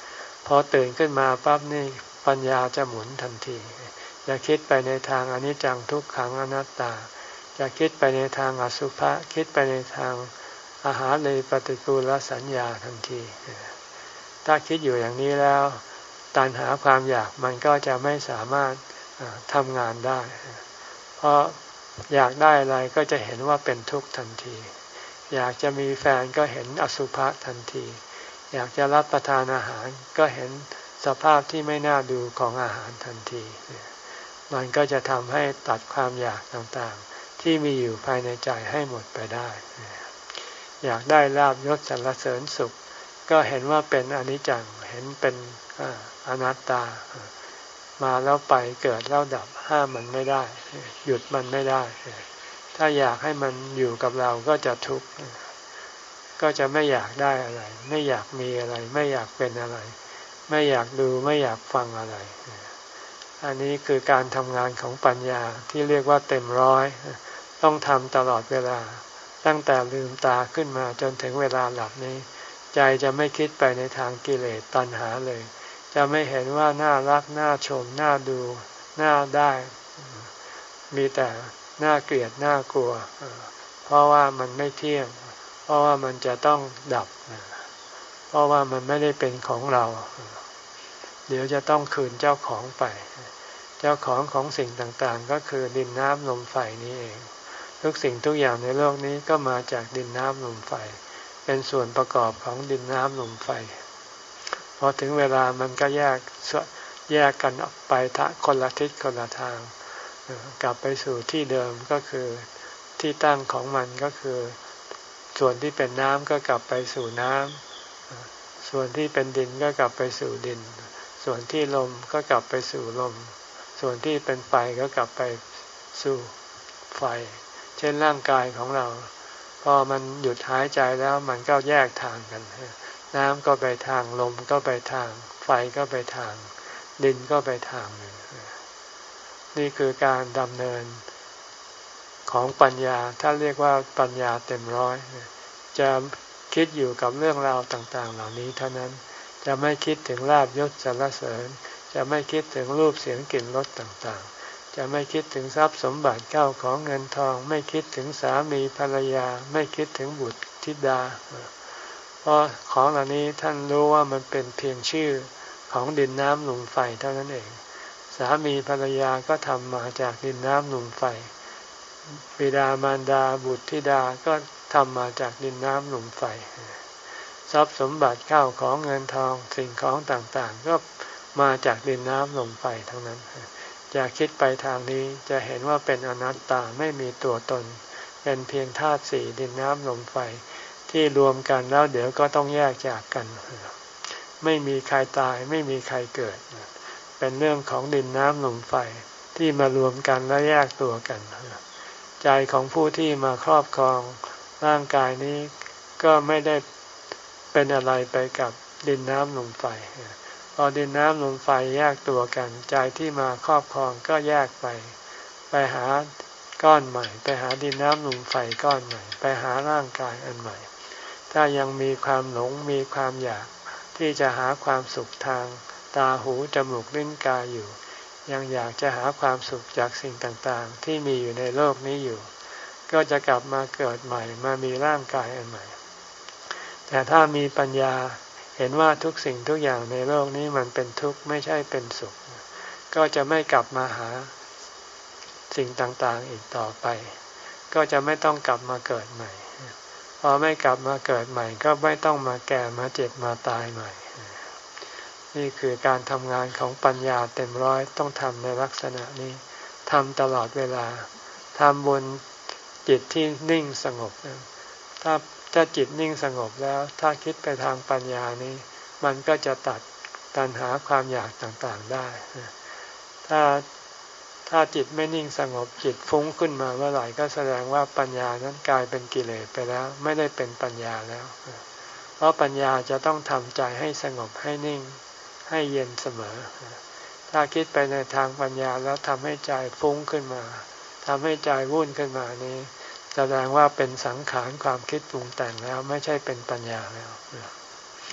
A: อตื่นขึ้นมาปั๊บนี่ปัญญาจะหมุนทันทีจะคิดไปในทางอนิจจังทุกขังอนัตตาจะคิดไปในทางอสุภะคิดไปในทางอาหารเลยปฏิกูลสัญญาทันทีถ้าคิดอยู่อย่างนี้แล้วตัณหาความอยากมันก็จะไม่สามารถทำงานได้เพราะอยากได้อะไรก็จะเห็นว่าเป็นทุกข์ทันทีอยากจะมีแฟนก็เห็นอสุภะทันทีอยากจะรับประทานอาหารก็เห็นสภาพที่ไม่น่าดูของอาหารทันทีมันก็จะทำให้ตัดความอยากต่างๆที่มีอยู่ภายในใจให้หมดไปได้อยากได้ลาภยศสรรเสริญสุขก็เห็นว่าเป็นอนิจจังเห็นเป็นอนัตตามาแล้วไปเกิดแล้วดับห้ามมันไม่ได้หยุดมันไม่ได้ถ้าอยากให้มันอยู่กับเราก็จะทุกข์ก็จะไม่อยากได้อะไรไม่อยากมีอะไรไม่อยากเป็นอะไรไม่อยากดูไม่อยากฟังอะไรอันนี้คือการทำงานของปัญญาที่เรียกว่าเต็มร้อยต้องทำตลอดเวลาตั้งแต่ลืมตาขึ้นมาจนถึงเวลาหลับนี้ใจจะไม่คิดไปในทางกิเลสตัณหาเลยจะไม่เห็นว่าน่ารักน่าชมน่าดูน่าได้มีแต่น่าเกลียดน่ากลัวเพราะว่ามันไม่เที่ยงเพราะว่ามันจะต้องดับเพราะว่ามันไม่ได้เป็นของเราเดี๋ยวจะต้องคืนเจ้าของไปเจ้าของของสิ่งต่างๆก็คือดินน้ำลมไฟนี้เองทุกสิ่งทุกอย่างในโลกนี้ก็มาจากดินน้ำลมไฟเป็นส่วนประกอบของดินน้ำลมไฟพอถึงเวลามันก็แยกแยกกันออกไปทะคนละทิศคนละทางกลับไปสู่ที่เดิมก็คือที่ตั้งของมันก็คือส่วนที่เป็นน้ำก็กลับไปสู่น้ำส่วนที่เป็นดินก็กลับไปสู่ดินส่วนที่ลมก็กลับไปสู่ลมส่วนที่เป็นไฟก็กลับไปสู่ไฟเช่นร่างกายของเราพอมันหยุดหายใจแล้วมันก็แยกทางกันน้ำก็ไปทางลมก็ไปทางไฟก็ไปทางดินก็ไปทางหนึ่งนี่คือการดำเนินของปัญญาถ้าเรียกว่าปัญญาเต็มร้อยจะคิดอยู่กับเรื่องราวต่างๆเหล่านี้เท่านั้นจะไม่คิดถึงลาภยศสรรเสริญจะไม่คิดถึงรูปเสียงกลิ่นรสต่างๆจะไม่คิดถึงทรัพย์สมบัติเก้าของเงินทองไม่คิดถึงสามีภรรยาไม่คิดถึงบุตรธิดาเพราะของเหล่านี้ท่านรู้ว่ามันเป็นเพียงชื่อของดินน้ำลมไฟเท่านั้นเองสามีภรรยาก็ทำมาจากดินน้ำลมไฟบิดามารดาบุตรธิดาก็ทำมาจากดินน้ำลมไฟทรัพย์สมบัติข้าวของเงินทองสิ่งของต่างๆก็มาจากดินน้ำลมไฟทั้งนั้นจะคิดไปทางนี้จะเห็นว่าเป็นอนัตตาไม่มีตัวตนเป็นเพียงธาตุสี่ดินน้ำลมไฟที่รวมกันแล้วเดี๋ยวก็ต้องแยกจากกันไม่มีใครตายไม่มีใครเกิดเป็นเรื่องของดินน้ำลมไฟที่มารวมกันแล้วแยกตัวกันใจของผู้ที่มาครอบครองร่างกายนี้ก็ไม่ได้เป็นอะไรไปกับดินน้ำลมไฟพอดินน้ำลมไฟแยกตัวกันใจที่มาครอบครองก็แยกไปไปหาก้อนใหม่ไปหาดินน้ำลมไฟก้อนใหม่ไปหาร่างกายอันใหม่ถ้ายังมีความหลงมีความอยากที่จะหาความสุขทางตาหูจมูกลิ้นกายอยู่ยังอยากจะหาความสุขจากสิ่งต่างๆที่มีอยู่ในโลกนี้อยู่ก็จะกลับมาเกิดใหม่มามีร่างกายอันใหม่แต่ถ้ามีปัญญาเห็นว่าทุกสิ่งทุกอย่างในโลกนี้มันเป็นทุกข์ไม่ใช่เป็นสุขก็จะไม่กลับมาหาสิ่งต่างๆอีกต่อไปก็จะไม่ต้องกลับมาเกิดใหม่พอไม่กลับมาเกิดใหม่ก็ไม่ต้องมาแก่มาเจ็บมาตายใหม่นี่คือการทำงานของปัญญาเต็มร้อยต้องทำในลักษณะนี้ทำตลอดเวลาทำบนจิตที่นิ่งสงบถ้าถ้าจิตนิ่งสงบแล้วถ้าคิดไปทางปัญญานี้มันก็จะตัดตัณหาความอยากต่างๆได้ถ้าถ้าจิตไม่นิ่งสงบจิตฟุ้งขึ้นมาเมื่อไหร่ก็แสดงว่าปัญญานั้นกลายเป็นกิเลสไปแล้วไม่ได้เป็นปัญญาแล้วเพราะปัญญาจะต้องทำใจให้สงบให้นิ่งให้เย็นเสมอถ้าคิดไปในทางปัญญาแล้วทำให้ใจฟุ้งขึ้นมาทำให้ใจวุ่นขึ้นมานี้แสดงว่าเป็นสังขารความคิดปรุงแต่งแล้วไม่ใช่เป็นปัญญาแล้ว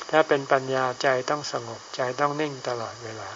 A: ถ้าเป็นปัญญาใจต้องสงบใจต้องนิ่งตลอดเวลา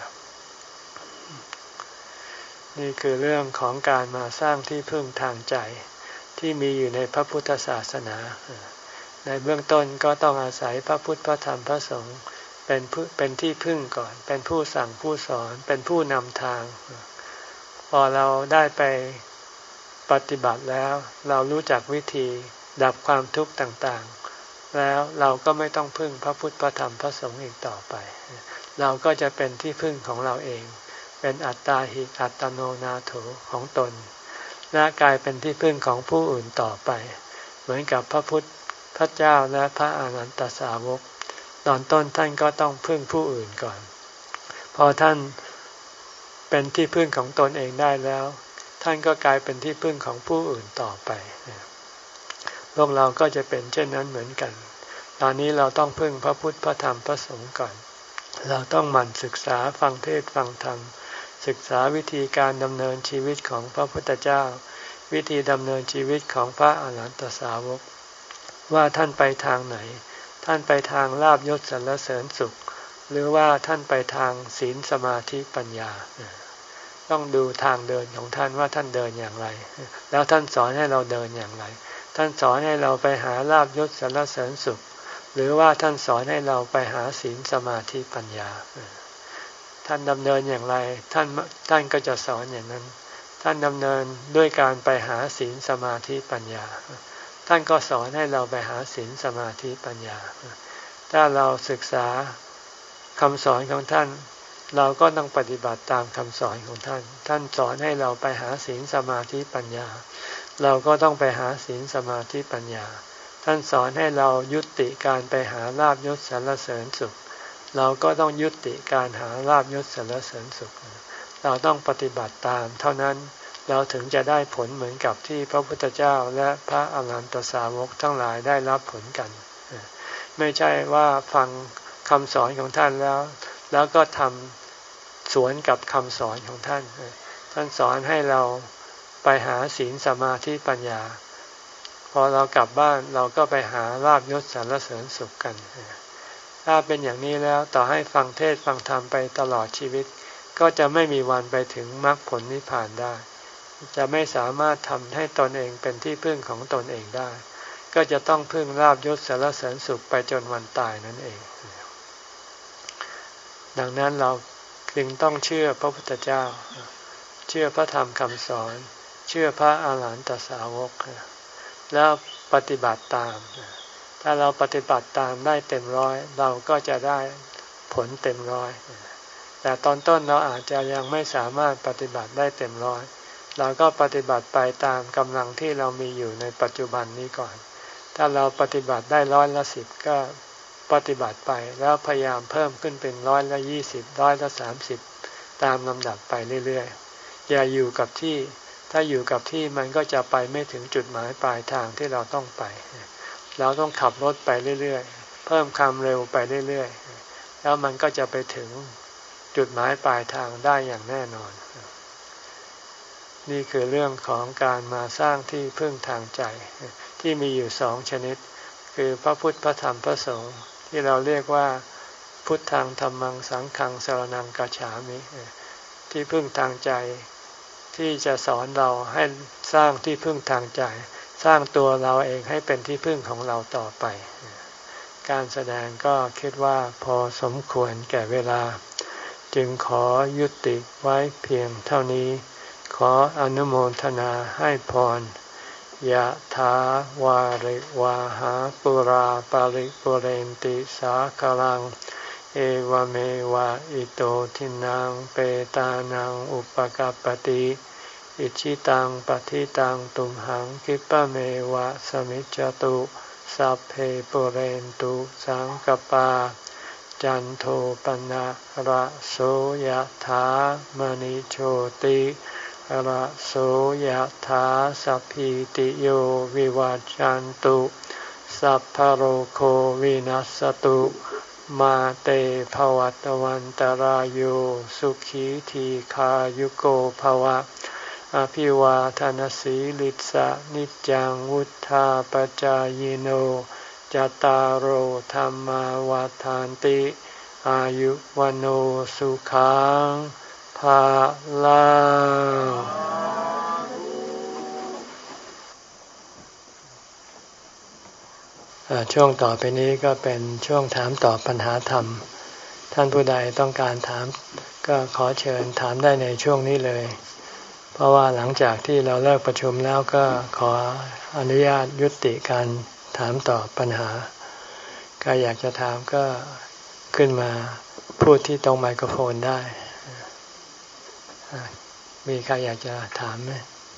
A: นี่คือเรื่องของการมาสร้างที่พึ่งทางใจที่มีอยู่ในพระพุทธศาสนาในเบื้องต้นก็ต้องอาศัยพระพุทธพระธรรมพระสงฆ์เป็นเป็นที่พึ่งก่อนเป็นผู้สั่งผู้สอนเป็นผู้นำทางพอเราได้ไปปฏิบัติแล้วเรารู้จักวิธีดับความทุกข์ต่างๆแล้วเราก็ไม่ต้องพึ่งพระพุทธพระธรรมพระสงฆ์อีกต่อไปเราก็จะเป็นที่พึ่งของเราเองเป็นอัตตาหิอัตโนนาโถของตนและกลายเป็นที่พึ่งของผู้อื่นต่อไปเหมือนกับพระพุทธพระเจ้าและพระอรหันตสาวกตอนต้นท่านก็ต้องพึ่งผู้อื่นก่อนพอท่านเป็นที่พึ่งของตนเองได้แล้วท่านก็กลายเป็นที่พึ่งของผู้อื่นต่อไปพวกเราก็จะเป็นเช่นนั้นเหมือนกันตอนนี้เราต้องพึ่งพระพุทธพระธรรมพระสงฆ์ก่อนเราต้องหมั่นศึกษาฟังเทศน์ฟังธรรมศึกษาวิธีการดำเนินชีวิตของพระพุทธเจ้าวิธีดำเนินชีวิตของพระอรหันตสาวกว่าท่านไปทางไหนท่านไปทางลาภยศสรรเสริญสุขหรือว่าท่านไปทางศีลสมาธิปัญญาต้องดูทางเดินของท่านว่าท่านเดินอย่างไรแล้วท่านสอนให้เราเดินอย่างไรท่านสอนให้เราไปหาลาภยศสรรเสริญสุขหรือว่าท่านสอนให้เราไปหาศีลสมาธิปัญญาท่านดำเนินอย่างไรท่านท่านก็จะสอนอย่างนั้นท่านดำเนินด้วยการไปหาศีลสมาธิปัญญาท่านก็สอนให้เราไปหาศีลสมาธิปัญญาถ้าเราศึกษาคำสอนของท่านเราก็ต้องปฏิบัติตามคำสอนของท่านท่านสอนให้เราไปหาศีลสมาธิปัญญาเราก็ต้องไปหาศีลสมาธิปัญญาท่านสอนให้เรายุติการไปหาลาภยศสรรเสริญสุขเราก็ต้องยุติการหาลาภยศสรรเสริญสุขเราต้องปฏิบัติตามเท่านั้นเราถึงจะได้ผลเหมือนกับที่พระพุทธเจ้าและพระอรหันตสาวกทั้งหลายได้รับผลกันไม่ใช่ว่าฟังคำสอนของท่านแล้วแล้วก็ทำสวนกับคำสอนของท่านท่านสอนให้เราไปหาศีลสมาธิปัญญาพอเรากลับบ้านเราก็ไปหาลาภยศสรรเสริญสุขกันถ้าเป็นอย่างนี้แล้วต่อให้ฟังเทศฟังธรรมไปตลอดชีวิตก็จะไม่มีวันไปถึงมรรคผลนิพพานได้จะไม่สามารถทำให้ตนเองเป็นที่พึ่งของตนเองได้ก็จะต้องพึ่งลาภยศสรรเสริญสุขไปจนวันตายนั่นเองดังนั้นเราจึงต้องเชื่อพระพุทธเจ้าเชื่อพระธรรมคำสอนเชื่อพระอาหารหันตสาวกแล้วปฏิบัติตามถ้าเราปฏิบัติตามได้เต็มร้อยเราก็จะได้ผลเต็มร้อยแต่ตอนต้นเราอาจจะยังไม่สามารถปฏิบัติได้เต็มร้อยเราก็ปฏิบัติไปตามกำลังที่เรามีอยู่ในปัจจุบันนี้ก่อนถ้าเราปฏิบัติได้ร้อยละสิบก็ปฏิบัติไปแล้วพยายามเพิ่มขึ้นเป็นร้อยละยี่สิบร้อยละสามสิบตามลำดับไปเรื่อยๆอย่าอยู่กับที่ถ้าอยู่กับที่มันก็จะไปไม่ถึงจุดหมายปลายทางที่เราต้องไปเราต้องขับรถไปเรื่อยๆเพิ่มความเร็วไปเรื่อยๆแล้วมันก็จะไปถึงจุดหมายปลายทางได้อย่างแน่นอนนี่คือเรื่องของการมาสร้างที่พึ่งทางใจที่มีอยู่สองชนิดคือพระพุทธพระธรรมพระสงฆ์ที่เราเรียกว่าพุทธังธัมมังสังฆังสรณังกัจฉามิที่พึ่งทางใจที่จะสอนเราให้สร้างที่พึ่งทางใจสร้างตัวเราเองให้เป็นที่พึ่งของเราต่อไปการแสดงก็คิดว่าพอสมควรแก่เวลาจึงขอยุติไว้เพียงเท่านี้ขออนุโมทนาให้พรยะถาวาริวาหาปุราปาริปุเรนติสาคลังเอวเมวะอิโตทินังเปตานังอุปกัปปติอิชิตังปฏิตังตุมหังคิปะเมวะสมิจจตุสัพเพปุเรนตุสังกปาจันโทปนะระโสยถามณิโชติระโสยถาสัพพิติโยวิวัจจันตุสัพพโรโควินัสตุมาเตภวัตวันตารโยสุขีทีขายุโกภวะอภิวาทนสีลิสะนิจังวุธาปจายโนจตารโหธรรมวาทานติอายุวันโอสุขังภาลังช่วงต่อไปนี้ก็เป็นช่วงถามตอบปัญหาธรรมท่านผู้ใดต้องการถามก็ขอเชิญถามได้ในช่วงนี้เลยเพราะว่าหลังจากที่เราเลิกประชุมแล้วก็ขออนุญาตยุติการถามตอบปัญหาใครอยากจะถามก็ขึ้นมาพูดที่ตรงไมโครโฟนได้มีใครอยากจะถามไหม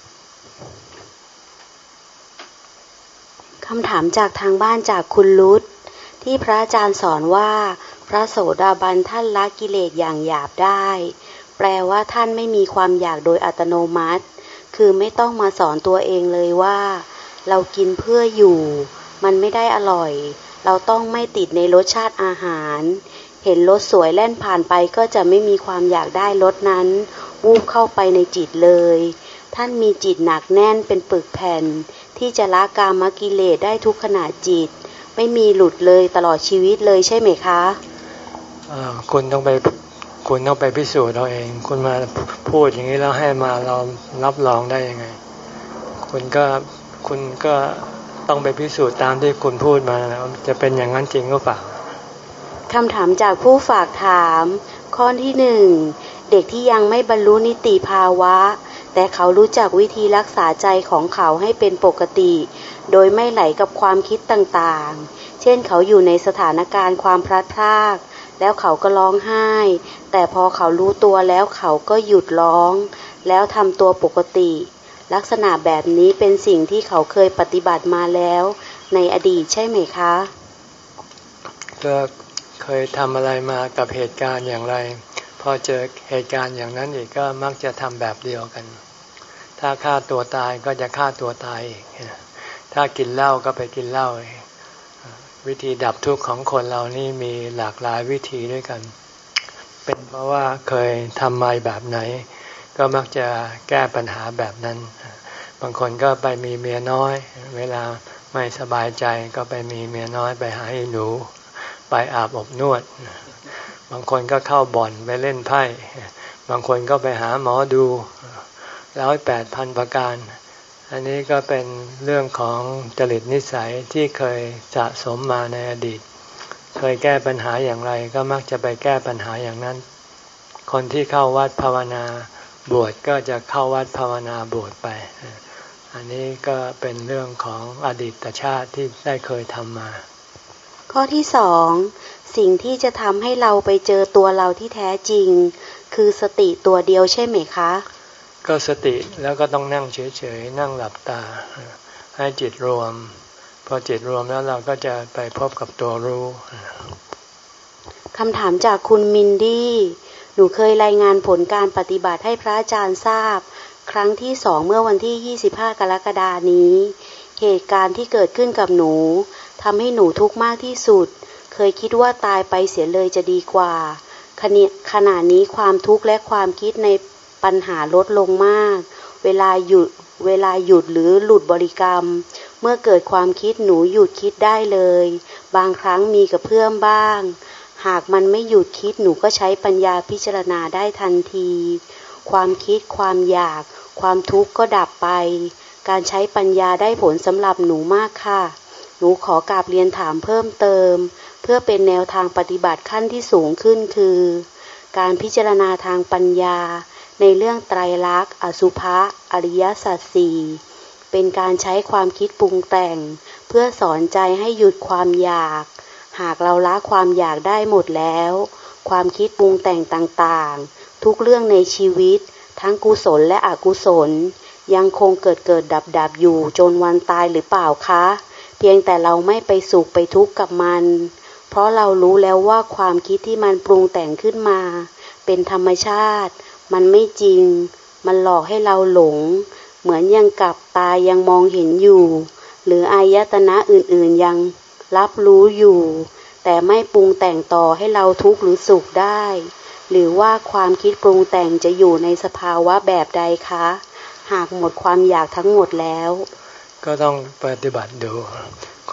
B: คำถามจากทางบ้านจากคุณรุตที่พระอาจารย์สอนว่าพระโสดาบันท่านละกิเลสอย่างหยาบได้แปลว่าท่านไม่มีความอยากโดยอัตโนมัติคือไม่ต้องมาสอนตัวเองเลยว่าเรากินเพื่ออยู่มันไม่ได้อร่อยเราต้องไม่ติดในรสชาติอาหารเห็นรสสวยแล่นผ่านไปก็จะไม่มีความอยากได้รสนั้นวูบเข้าไปในจิตเลยท่านมีจิตหนักแน่นเป็นปึกแผ่นที่จะละกามกิเลสได้ทุกขณะจิตไม่มีหลุดเลยตลอดชีวิตเลยใช่ไหมคะ
A: อ่าคุณต้องไปคุณต้องไปพิสูจน์เราเองคุณมาพูดอย่างนี้แล้วให้มาเรารับรองได้ยังไงคุณก็คุณก็ต้องไปพิสูจน์ตามที่คุณพูดมาแล้วจะเป็นอย่างนั้นจริงหรือเปล่า
B: คำถามจากผู้ฝากถามข้อที่หนึ่งเด็กที่ยังไม่บรรลุนิติภาวะแต่เขารู้จักวิธีรักษาใจของเขาให้เป็นปกติโดยไม่ไหลกับความคิดต่างๆเช่นเขาอยู่ในสถานการณ์ความพลัดพรากแล้วเขาก็ร้องไห้แต่พอเขารู้ตัวแล้วเขาก็หยุดร้องแล้วทำตัวปกติลักษณะแบบนี้เป็นสิ่งที่เขาเคยปฏิบัติมาแล้วในอดีตใช่ไหมคะ
A: ก็เคยทำอะไรมากับเหตุการณ์อย่างไรพอเจอเหตุการณ์อย่างนั้นอีกก็มักจะทำแบบเดียวกันถ้าฆ่าตัวตายก็จะฆ่าตัวตายอีกถ้ากินเหล้าก็ไปกินเหล้าวิธีดับทุกข์ของคนเรานี่มีหลากหลายวิธีด้วยกันเป็นเพราะว่าเคยทำมาแบบไหนก็มักจะแก้ปัญหาแบบนั้นบางคนก็ไปมีเมียน้อยเวลาไม่สบายใจก็ไปมีเมียน้อยไปหาไอ้หนูไปอาบอบนวดบางคนก็เข้าบ่อนไปเล่นไพ่บางคนก็ไปหาหมอดูแล้วแปดพันประการอันนี้ก็เป็นเรื่องของจริตนิสัยที่เคยสะสมมาในอดีตเคยแก้ปัญหาอย่างไรก็มักจะไปแก้ปัญหาอย่างนั้นคนที่เข้าวัดภาวนาบวชก็จะเข้าวัดภาวนาบวชไปอันนี้ก็เป็นเรื่องของอดีตชาติที่ได้เคยทำมา
B: ข้อที่สองสิ่งที่จะทำให้เราไปเจอตัวเราที่แท้จริงคือสติตัวเดียวใช่ไหมคะ
A: ก็สติแล้วก็ต้องนั่งเฉยๆนั่งหลับตาให้จิตรวมพอจิตรวมแล้วเราก็จะไปพบกับตัวรู้
B: คำถามจากคุณมินดี้หนูเคยรายงานผลการปฏิบัติให้พระอาจารย์ทราบครั้งที่สองเมื่อวันที่ยี่สิบห้ากรกฎาคมนี้เหตุการณ์ที่เกิดขึ้นกับหนูทำให้หนูทุกข์มากที่สุดเคยคิดว่าตายไปเสียเลยจะดีกว่าขณะนี้ความทุกข์และความคิดในปัญหาลดลงมากเวลาหยุดเวลาหยุดหรือหลุดบริกรรมเมื่อเกิดความคิดหนูหยุดคิดได้เลยบางครั้งมีกับเพื่อนบ้างหากมันไม่หยุดคิดหนูก็ใช้ปัญญาพิจารณาได้ทันทีความคิดความอยากความทุกข์ก็ดับไปการใช้ปัญญาได้ผลสำหรับหนูมากค่ะหนูขอกราบเรียนถามเพิ่มเติมเพื่อเป็นแนวทางปฏิบัติขั้นที่สูงขึ้นคือการพิจารณาทางปัญญาในเรื่องไตรลักษณ์อสุภะอริยสัจสี่เป็นการใช้ความคิดปรุงแต่งเพื่อสอนใจให้หยุดความอยากหากเราละความอยากได้หมดแล้วความคิดปรุงแต่งต่างๆทุกเรื่องในชีวิตทั้งกุศลและอกุศลยังคงเกิดเกิดดับดับอยู่จนวันตายหรือเปล่าคะเพียงแต่เราไม่ไปสุขไปทุกข์กับมันเพราะเรารู้แล้วว่าความคิดที่มันปรุงแต่งขึ้นมาเป็นธรรมชาติมันไม่จริงมันหลอกให้เราหลงเหมือนยังกับตายังมองเห็นอยู่หรืออายตนะอื่นๆยังรับรู้อยู่แต่ไม่ปรุงแต่งต่อให้เราทุกข์หรือสุขได้หรือว่าความคิดปรุงแต่งจะอยู่ในสภาวะแบบใดคะหากหมดความอยากทั้งหมดแล้วก็ต้องปฏิบัติดูค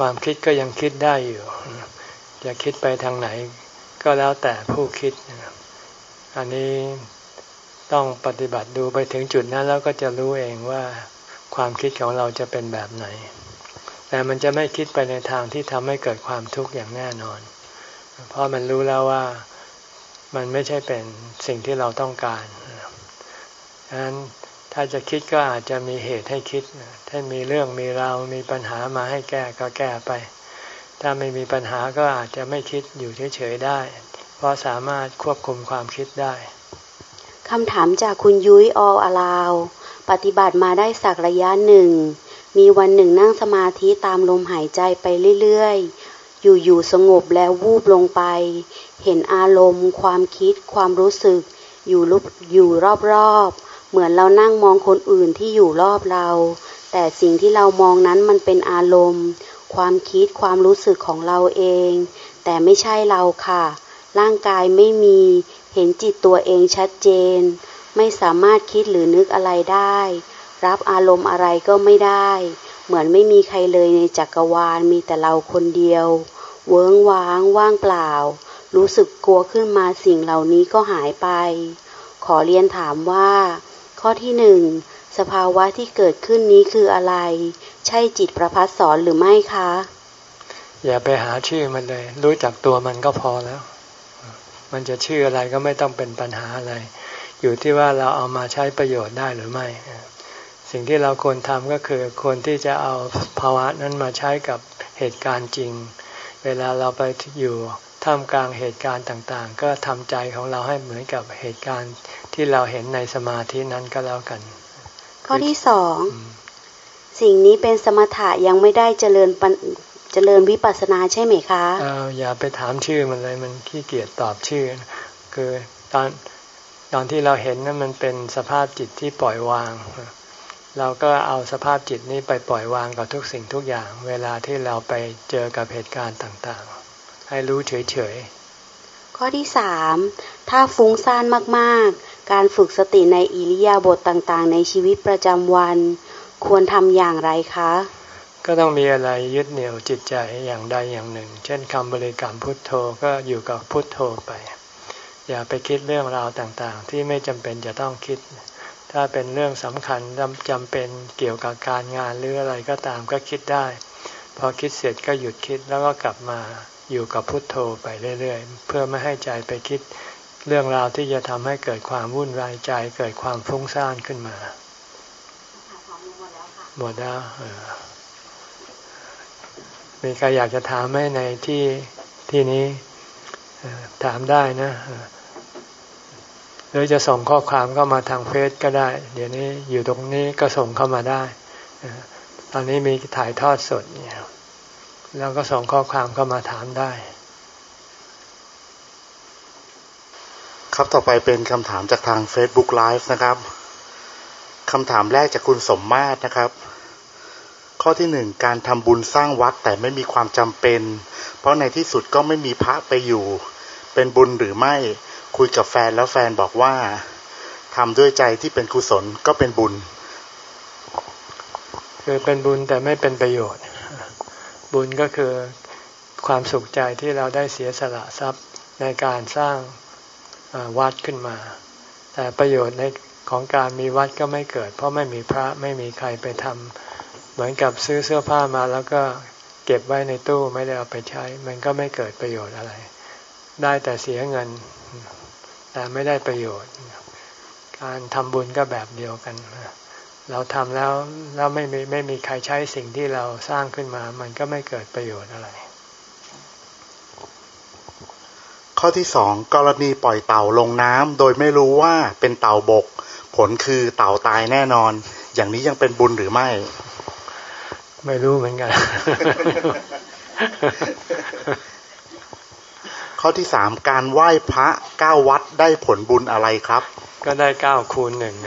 A: ความคิดก็ยังคิดได้อยู่จะคิดไปทางไหนก็แล้วแต่ผู้คิดอันนี้ต้องปฏิบัติดูไปถึงจุดนั้นแล้วก็จะรู้เองว่าความคิดของเราจะเป็นแบบไหนแต่มันจะไม่คิดไปในทางที่ทำให้เกิดความทุกข์อย่างแน่นอนเพราะมันรู้แล้วว่ามันไม่ใช่เป็นสิ่งที่เราต้องการดังนั้นถ้าจะคิดก็อาจจะมีเหตุให้คิดถ้ามีเรื่องมีราวมีปัญหามาให้แก้ก็แก้ไปถ้าไม่มีปัญหาก็อาจจะไม่คิดอยู่เฉยๆได้เพราะสามารถควบคุมความคิดได้
B: คำถามจากคุณยุ้ยอออลาวปฏิบัติมาได้สักระยะหนึ่งมีวันหนึ่งนั่งสมาธิตามลมหายใจไปเรื่อยๆอยู่ๆสงบแล้ววูบลงไปเห็นอารมณ์ความคิดความรู้สึกอยู่ลุอยู่รอบๆเหมือนเรานั่งมองคนอื่นที่อยู่รอบเราแต่สิ่งที่เรามองนั้นมันเป็นอารมณ์ความคิดความรู้สึกของเราเองแต่ไม่ใช่เราค่ะร่างกายไม่มีเห็นจิตตัวเองชัดเจนไม่สามารถคิดหรือนึกอะไรได้รับอารมณ์อะไรก็ไม่ได้เหมือนไม่มีใครเลยในจักรวาลมีแต่เราคนเดียวเวิ้งว้างว่างเปล่ารู้สึกกลัวขึ้นมาสิ่งเหล่านี้ก็หายไปขอเรียนถามว่าข้อที่หนึ่งสภาวะที่เกิดขึ้นนี้คืออะไรใช่จิตประภัสสรหรือไม่คะ
A: อย่าไปหาชื่อมันเลยรู้จักตัวมันก็พอแล้วมันจะชื่ออะไรก็ไม่ต้องเป็นปัญหาอะไรอยู่ที่ว่าเราเอามาใช้ประโยชน์ได้หรือไม่สิ่งที่เราควรทำก็คือควรที่จะเอาภาวะนั้นมาใช้กับเหตุการณ์จริงเวลาเราไปอยู่ท่ามกลางเหตุการณ์ต่างๆก็ทำใจของเราให้เหมือนกับเหตุการณ์ที่เราเห็นในสมาธินั้นก็แล้วกัน
B: ข้อที่สองสิ่งนี้เป็นสมถะยังไม่ได้เจริญเจริญวิปัสสนาใช่ไหมคะ
A: เอออย่าไปถามชื่อมันเลยมันขี้เกียจตอบชื่อคือตอนตอนที่เราเห็นนั้นมันเป็นสภาพจิตที่ปล่อยวางเราก็เอาสภาพจิตนี้ไปปล่อยวางกับทุกสิ่งทุกอย่างเวลาที่เราไปเจอกับเหตุการณ์ต่างๆให้รู้เฉยๆ
B: ข้อที่สามถ้าฟุ้งซ่านมากๆการฝึกสติในอิริยาบถต่างๆในชีวิตประจำวันควรทำอย่างไรคะ
A: ก็ต้องมีอะไรยึดเหนี่ยวจิตใจอย่างใดอย่างหนึ่งเช่นคำบริกรรมพุทโธก็อยู่กับพุทโธไปอย่าไปคิดเรื่องราวต่างๆที่ไม่จำเป็นจะต้องคิดถ้าเป็นเรื่องสำคัญจำเป็นเกี่ยวกับการงานหรืออะไรก็ตามก็คิดได้พอคิดเสร็จก็หยุดคิดแล้วก็กลับมาอยู่กับพุทโธไปเรื่อยๆเพื่อไม่ให้ใจไปคิดเรื่องราวที่จะทำให้เกิดความวุ่นวายใจเกิดความฟุ้งซ่านขึ้นมาหมดแล้วมีใครอยากจะถามไหมในที่ที่นี้ถามได้นะหรือจะส่งข้อความเข้ามาทางเฟซก็ได้เดี๋ยวนี้อยู่ตรงนี้ก็ส่งเข้ามาได้ตอนนี้มีถ่ายทอดสดเนี่ยแล้วก็ส่งข้อความเข้ามาถามได้
C: ครับต่อไปเป็นคำถามจากทาง Facebook Live นะครับคำถามแรกจากคุณสมมาตรนะครับข้อที่หนึ่งการทำบุญสร้างวัดแต่ไม่มีความจำเป็นเพราะในที่สุดก็ไม่มีพระไปอยู่เป็นบุญหรือไม่คุยกับแฟนแล้วแฟนบอกว่าทำด้วยใจที่เป็นกุศลก็เป็นบุญ
A: คือเป็นบุญแต่ไม่เป็นประโยชน์บุญก็คือความสุขใจที่เราได้เสียสละทรัพย์ในการสร้างวัดขึ้นมาแต่ประโยชน์ในของการมีวัดก็ไม่เกิดเพราะไม่มีพระไม่มีใครไปทำเหมือนกับซื้อเสื้อผ้ามาแล้วก็เก็บไว้ในตู้ไม่ได้เอาไปใช้มันก็ไม่เกิดประโยชน์อะไรได้แต่เสียเงินแต่ไม่ได้ประโยชน์การทำบุญก็แบบเดียวกันเราทำแล้วแล้วไม่มีไม่มีใครใช้สิ่งที่เราสร้างขึ้นมามันก็ไม่เกิดประโยชน์อะไร
C: ข้อที่สองกรณีปล่อยเต่าลงน้ำโดยไม่รู้ว่าเป็นเต่าบกผลคือเต่าตายแน่นอนอย่างนี้ยังเป็นบุญหรือไม่
A: ไม่รู้เหมือนกัน
C: ข้อที่สามการไหว้พระเก้าวัดได้ผลบุญอะไรครับ
A: ก็ได้เก้าคูณหนึ่ง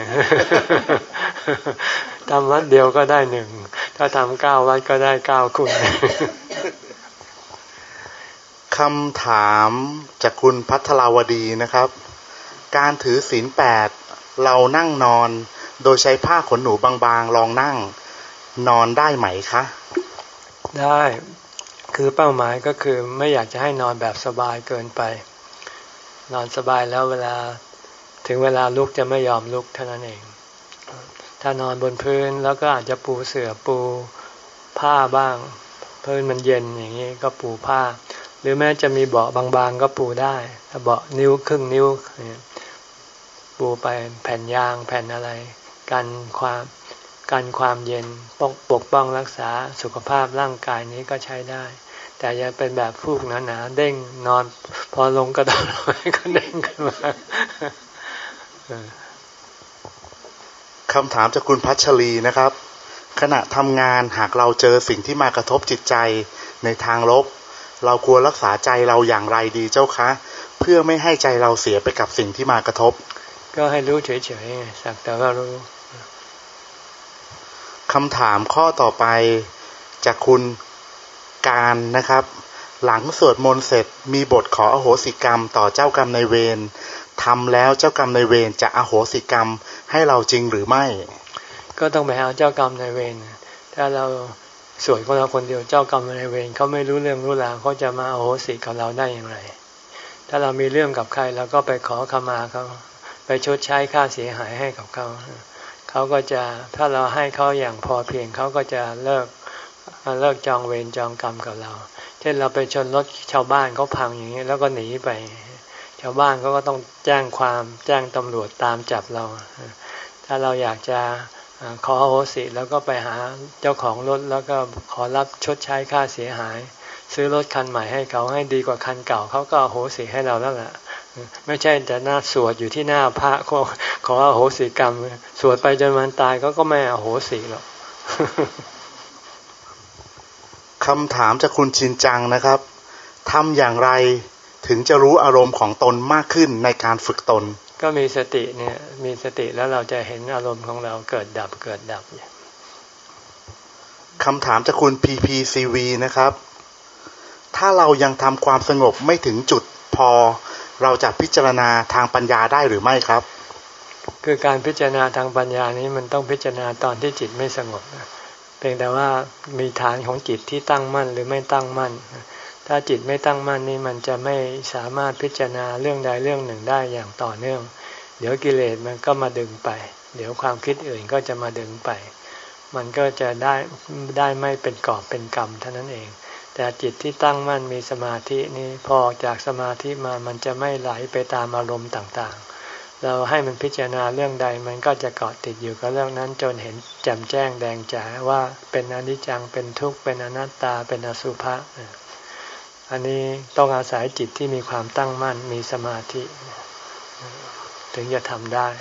A: ทำวัดเดียวก็ได้หนึ่งถ้าทำเก้าวัดก็ได้เก้าคูณ
C: คำถามจากคุณพัทรวดีนะครับการถือศีลแปดเรานั่งนอนโดยใช้ผ้าขนหนูบางๆลองนั่งนอนได้ไหมคะ
A: ได้คือเป้าหมายก็คือไม่อยากจะให้นอนแบบสบายเกินไปนอนสบายแล้วเวลาถึงเวลาลุกจะไม่ยอมลุกเท่านั้นเองถ้านอนบนพื้นแล้วก็อาจจะปูเสื่อปูผ้าบ้างพื้นมันเย็นอย่างนี้ก็ปูผ้าหรือแม้จะมีเบาะบางๆก็ปูได้ถ้าเบาะนิ้วครึ่งนิ้วปูไปแผ่นยางแผ่นอะไรกันความกันความเย็นป้องปกป้องรักษาสุขภาพร่างกายนี้ก็ใช้ได้แต่อย่าเป็นแบบฟูกหนาๆเด้งนอนพอลงกระโดดก็เด้งขึ้นมา
C: คำถามจากคุณพัชรีนะครับขณะทำงานหากเราเจอสิ่งที่มากระทบจิตใจในทางลบเราควรรักษาใจเราอย่างไรดีเจ้าคะเพื่อไม่ให้ใจเราเสียไปกับสิ่งที่มากระทบ
A: ก็ให้รู้เฉยๆสักแต่ว่ารู้
C: คำถามข้อต่อไปจากคุณการนะครับหลังสวดมนต์เสร็จมีบทขออโหสิกรรมต่อเจ้ากรรมนายเวรทำแล้วเจ้ากรรมนายเวรจะอโหสิกรรมให้เราจริงหรือไม่
A: ก็ต้องไปหาเจ้ากรรมนายเวรถ้าเราสวดของเราคนเดียวเจ้ากรรมนายเวรเขาไม่รู้เรื่องรู้ราวเขาจะมาอโหสิกับเราได้อย่างไรถ้าเรามีเรื่องกับใครเราก็ไปขอขมาเขาไปชดใช้ค่าเสียหายให้กับเขาเขาก็จะถ้าเราให้เขาอย่างพอเพียงเขาก็จะเลิกเลิกจองเวรจองกรรมกับเราเช่นเราไปชนรถชาวบ้านเขาพังอย่างนี้แล้วก็หนีไปชาวบ้านเขาก็ต้องแจ้งความแจ้งตำรวจตามจับเราถ้าเราอยากจะขออโหสิแล้วก็ไปหาเจ้าของรถแล้วก็ขอรับชดใช้ค่าเสียหายซื้อรถคันใหม่ให้เขาให้ดีกว่าคันเก่าเขาก็อโหสิให้เราแล้วล่ะไม่ใช่แต่หน้าสวดอยู่ที่หน้าพระขอขออโหสิกรรมสวดไปจนวันตายเขาก็ไม่อโหสิหรอก
C: คำถามจากคุณชินจังนะครับทำอย่างไรถึงจะรู้อารมณ์ของตนมากขึ้นในการฝึกตน
A: ก็มีสติเนี่ยมีสติแล้วเราจะเห็นอารมณ์ของเราเกิดดับเกิดดับ
C: คำถามจากคุณ พี พี ซี วี นะครับถ้าเรายังทำความสงบไม่ถึงจุดพอเราจะพิจารณาทางปัญญาได้หรือไม่ครับ
A: คือการพิจารณาทางปัญญานี้มันต้องพิจารณาตอนที่จิตไม่สงบเพียงแต่ว่ามีฐานของจิตที่ตั้งมั่นหรือไม่ตั้งมั่นถ้าจิตไม่ตั้งมั่นนี่มันจะไม่สามารถพิจารณาเรื่องใดเรื่องหนึ่งได้อย่างต่อเนื่องเดี๋ยวกิเลสมันก็มาดึงไปเดี๋ยวความคิดอื่นก็จะมาดึงไปมันก็จะได้ได้ไม่เป็นกอบเป็นกรรมเท่านั้นเองแต่จิตที่ตั้งมั่นมีสมาธินี้พอจากสมาธิมามันจะไม่ไหลไปตามอารมณ์ต่างๆเราให้มันพิจารณาเรื่องใดมันก็จะเกาะติดอยู่กับเรื่องนั้นจนเห็นแจ่มแจ้งแดงจ๋าว่าเป็นอนิจจังเป็นทุกข์เป็นอนัตตาเป็นอสุภะอันนี้ต้องอาศัยจิตที่มีความตั้งมั่นมีสมาธิถึงจะทำได้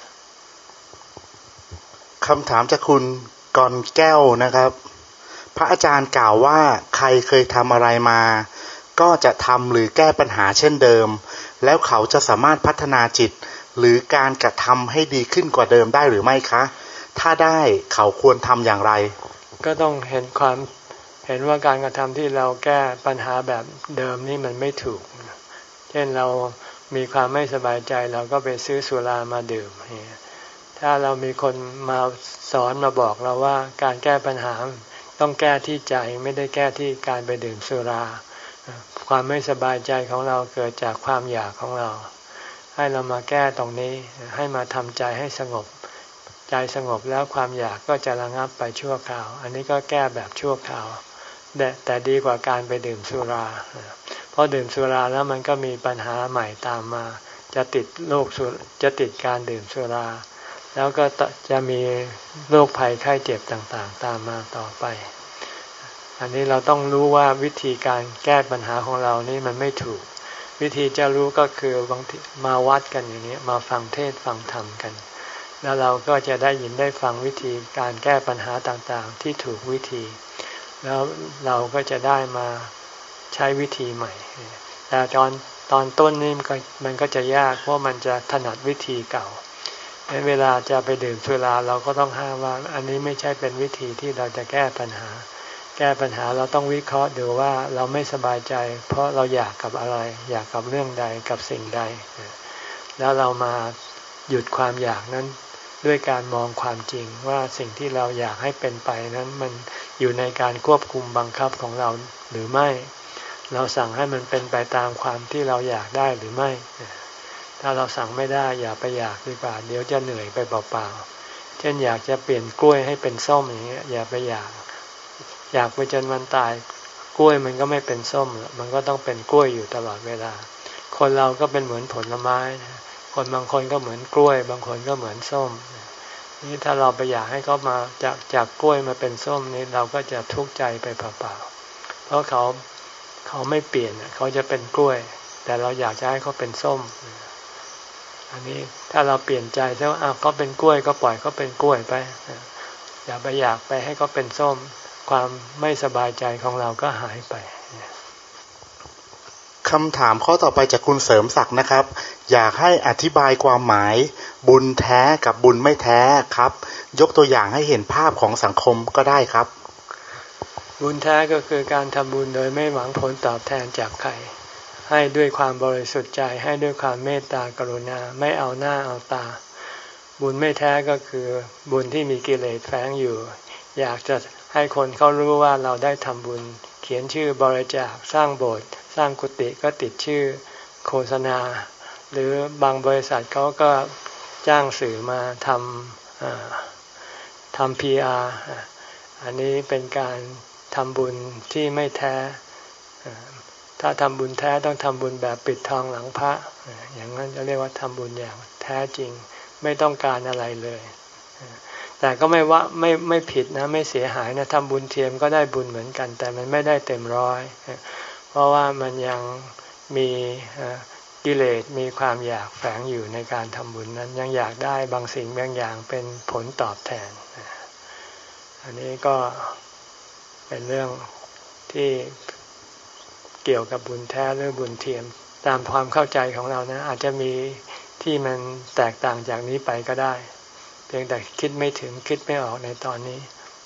C: คำถามจากคุณกรแก้วนะครับพระอาจารย์กล่าวว่าใครเคยทำอะไรมาก็จะทำหรือแก้ปัญหาเช่นเดิมแล้วเขาจะสามารถพัฒนาจิตหรือการกระทำให้ดีขึ้นกว่าเดิมได้หรือไม่คะถ้าได้เขาควรทำอย่างไร
A: ก็ต้องเห็นความเห็นว่าการกระทำที่เราแก้ปัญหาแบบเดิมนี่มันไม่ถูกเช่นเรามีความไม่สบายใจเราก็ไปซื้อสุรามาดื่มถ้าเรามีคนมาสอนมาบอกเราว่าการแก้ปัญหาต้องแก้ที่ใจไม่ได้แก้ที่การไปดื่มสุราความไม่สบายใจของเราเกิดจากความอยากของเราให้เรามาแก้ตรงนี้ให้มาทำใจให้สงบใจสงบแล้วความอยากก็จะระงับไปชั่วคราวอันนี้ก็แก้แบบชั่วคราวแต่แต่ดีกว่าการไปดื่มสุราเพราะดื่มสุราแล้วมันก็มีปัญหาใหม่ตามมาจะติดโรคสุจะติดการดื่มสุราแล้วก็จะมีโรคภัยไข้เจ็บต่างๆตามมาต่อไปอันนี้เราต้องรู้ว่าวิธีการแก้ปัญหาของเรานี่มันไม่ถูกวิธีจะรู้ก็คือบางทีมาวัดกันอย่างนี้มาฟังเทศฟังธรรมกันแล้วเราก็จะได้ยินได้ฟังวิธีการแก้ปัญหาต่างๆที่ถูกวิธีแล้วเราก็จะได้มาใช้วิธีใหม่แต่ตอนตอนต้นนี่มันก็มันก็จะยากเพราะมันจะถนัดวิธีเก่าเวลาจะไปดื่มสุราเราก็ต้องห้ามว่าอันนี้ไม่ใช่เป็นวิธีที่เราจะแก้ปัญหาแก้ปัญหาเราต้องวิเคราะห์ดูว่าเราไม่สบายใจเพราะเราอยากกับอะไรอยากกับเรื่องใดกับสิ่งใดแล้วเรามาหยุดความอยากนั้นด้วยการมองความจริงว่าสิ่งที่เราอยากให้เป็นไปนั้นมันอยู่ในการควบคุมบังคับของเราหรือไม่เราสั่งให้มันเป็นไปตามความที่เราอยากได้หรือไม่ถ้าเราสั่งไม่ได้อย่าไปอยากดีกว่าเดี๋ยวจะเหนื่อยไปเปล่าๆเช่นอยากจะเปลี่ยนกล้วยให้เป็นส้มอย่างเงี้ยอย่าไปอยากอยากไปจนวันตายกล้วยมันก็ไม่เป็นส้มมันก็ต้องเป็นกล้วยอยู่ตลอดเวลาคนเราก็เป็นเหมือนผลไม้คนบางคนก็เหมือนกล้วยบางคนก็เหมือนส้มนี่ถ้าเราไปอยากให้เขามาจากจากกล้วยมาเป็นส้มนี่เราก็จะทุกข์ใจไปเปล่าๆเพราะเขาเขาไม่เปลี่ยนเขาจะเป็นกล้วยแต่เราอยากจะให้เขาเป็นส้มอันนี้ถ้าเราเปลี่ยนใจแล้วอ้าวเขาเป็นกล้วยก็ปล่อยเขาเป็นกล้วยไปอย่าไปอยากไปให้เขาเป็นส้มความไม่สบายใจของเราก็หายไป
C: คำถามข้อต่อไปจากคุณเสริมศักดิ์นะครับอยากให้อธิบายความหมายบุญแท้กับบุญไม่แท้ครับยกตัวอย่างให้เห็นภาพของสังคมก็ได้ครับ
A: บุญแท้ก็คือการทำบุญโดยไม่หวังผลตอบแทนจากใครให้ด้วยความบริสุทธิ์ใจให้ด้วยความเมตตากรุณาไม่เอาหน้าเอาตาบุญไม่แท้ก็คือบุญที่มีกิเลสแฝงอยู่อยากจะให้คนเขารู้ว่าเราได้ทำบุญเขียนชื่อบริจาคสร้างโบสถ์สร้างกุฏิก็ติดชื่อโฆษณาหรือบางบริษัทเขาก็จ้างสื่อมาทำทำ พี อาร์ อันนี้เป็นการทำบุญที่ไม่แท้ถ้าทำบุญแท้ต้องทำบุญแบบปิดทองหลังพระอย่างนั้นจะเรียกว่าทำบุญอย่างแท้จริงไม่ต้องการอะไรเลยแต่ก็ไม่ว่าไม่ไม่ผิดนะไม่เสียหายนะทำบุญเทียมก็ได้บุญเหมือนกันแต่มันไม่ได้เต็มร้อยเพราะว่ามันยังมีกิเลสมีความอยากแฝงอยู่ในการทำบุญนั้นยังอยากได้บางสิ่งบางอย่างเป็นผลตอบแทนอันนี้ก็เป็นเรื่องที่เกี่ยวกับบุญแท้หรือบุญเทียมตามความเข้าใจของเรานะอาจจะมีที่มันแตกต่างจากนี้ไปก็ได้เพียงแต่คิดไม่ถึงคิดไม่ออกในตอนนี้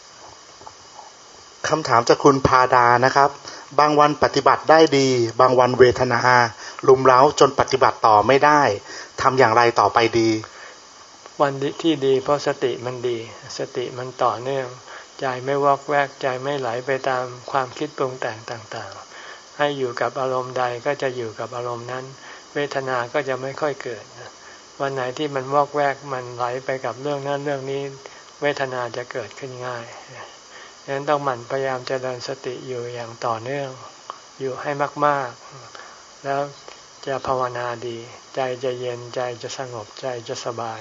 C: คำถามจากคุณพาดานะครับบางวันปฏิบัติได้ดีบางวันเวทนารุมเร้าจนปฏิบัติต่อไม่ได้ทำอย่างไรต่อไปดี
A: วันที่ดีเพราะสติมันดีสติมันต่อเนื่องใจไม่วอกแวกใจไม่ไหลไปตามความคิดปรุงแต่งต่างๆให้อยู่กับอารมณ์ใดก็จะอยู่กับอารมณ์นั้นเวทนาก็จะไม่ค่อยเกิดวันไหนที่มันวอกแวกมันไหลไปกับเรื่องนั้นเรื่องนี้เวทนาจะเกิดขึ้นง่ายดังนั้นต้องหมั่นพยายามเจริญสติอยู่อย่างต่อเนื่องอยู่ให้มากๆแล้วจะภาวนาดีใจจะเย็นใจจะสงบใจจะสบาย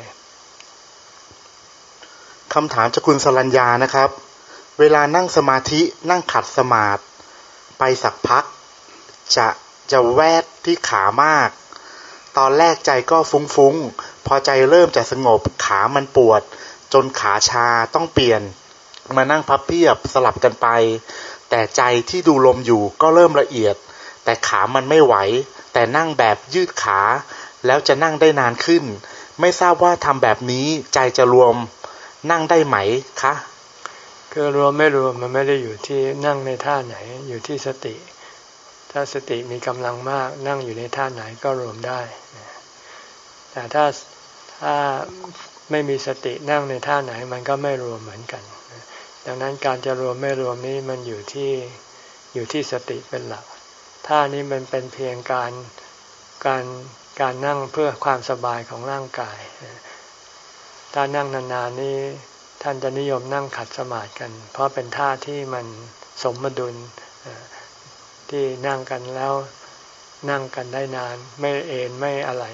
C: คำถามจากคุณสรัญญานะครับเวลานั่งสมาธินั่งขัดสมาธิไปสักพักจะจะแวดที่ขามากตอนแรกใจก็ฟุ้งๆพอใจเริ่มจะสงบขามันปวดจนขาชาต้องเปลี่ยนมานั่งพับเพียบสลับกันไปแต่ใจที่ดูลมอยู่ก็เริ่มละเอียดแต่ขามันไม่ไหวแต่นั่งแบบยืดขาแล้วจะนั่งได้นานขึ้นไม่ทราบว่าทำแบบนี้ใจจะรวมนั่งได้ไหมคะ
A: คือรวมไม่รวมมันไม่ได้อยู่ที่นั่งในท่าไหนอยู่ที่สติถ้าสติมีกำลังมากนั่งอยู่ในท่าไหนก็รวมได้แต่ถ้าถ้าไม่มีสตินั่งในท่าไหนมันก็ไม่รวมเหมือนกันดังนั้นการจะรวมไม่รวมนี้มันอยู่ที่อยู่ที่สติเป็นหลักท่านี้มันเป็นเพียงการการการนั่งเพื่อความสบายของร่างกายถ้านั่งนานๆนี่ท่านจะนิยมนั่งขัดสมาธิกันเพราะเป็นท่าที่มันสมดุลที่นั่งกันแล้วนั่งกันได้นานไม่เอนไม่อะไร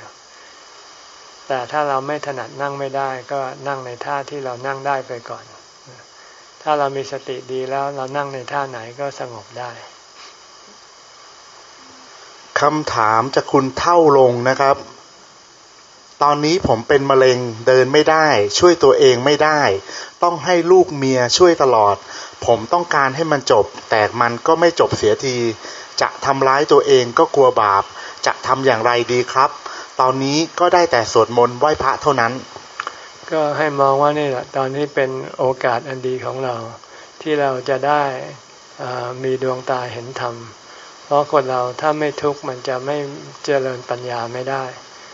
A: แต่ถ้าเราไม่ถนัดนั่งไม่ได้ก็นั่งในท่าที่เรานั่งได้ไปก่อนถ้าเรามีสติดีแล้วเรานั่งในท่าไหนก็สงบได้
C: คำถามจากคุณเท่าลงนะครับตอนนี้ผมเป็นมะเร็งเดินไม่ได้ช่วยตัวเองไม่ได้ต้องให้ลูกเมียช่วยตลอดผมต้องการให้มันจบแต่มันก็ไม่จบเสียทีจะทำร้ายตัวเองก็กลัวบาปจะทำอย่างไรดีครับตอนนี้ก็ได้แต่สวดมนต์ไหว้พระเท่านั้น
A: ก็ให้มองว่านี่แหละตอนนี้เป็นโอกาสอันดีของเราที่เราจะได้มีดวงตาเห็นธรรมเพราะคนเราถ้าไม่ทุกข์มันจะไม่เจริญปัญญาไม่ได้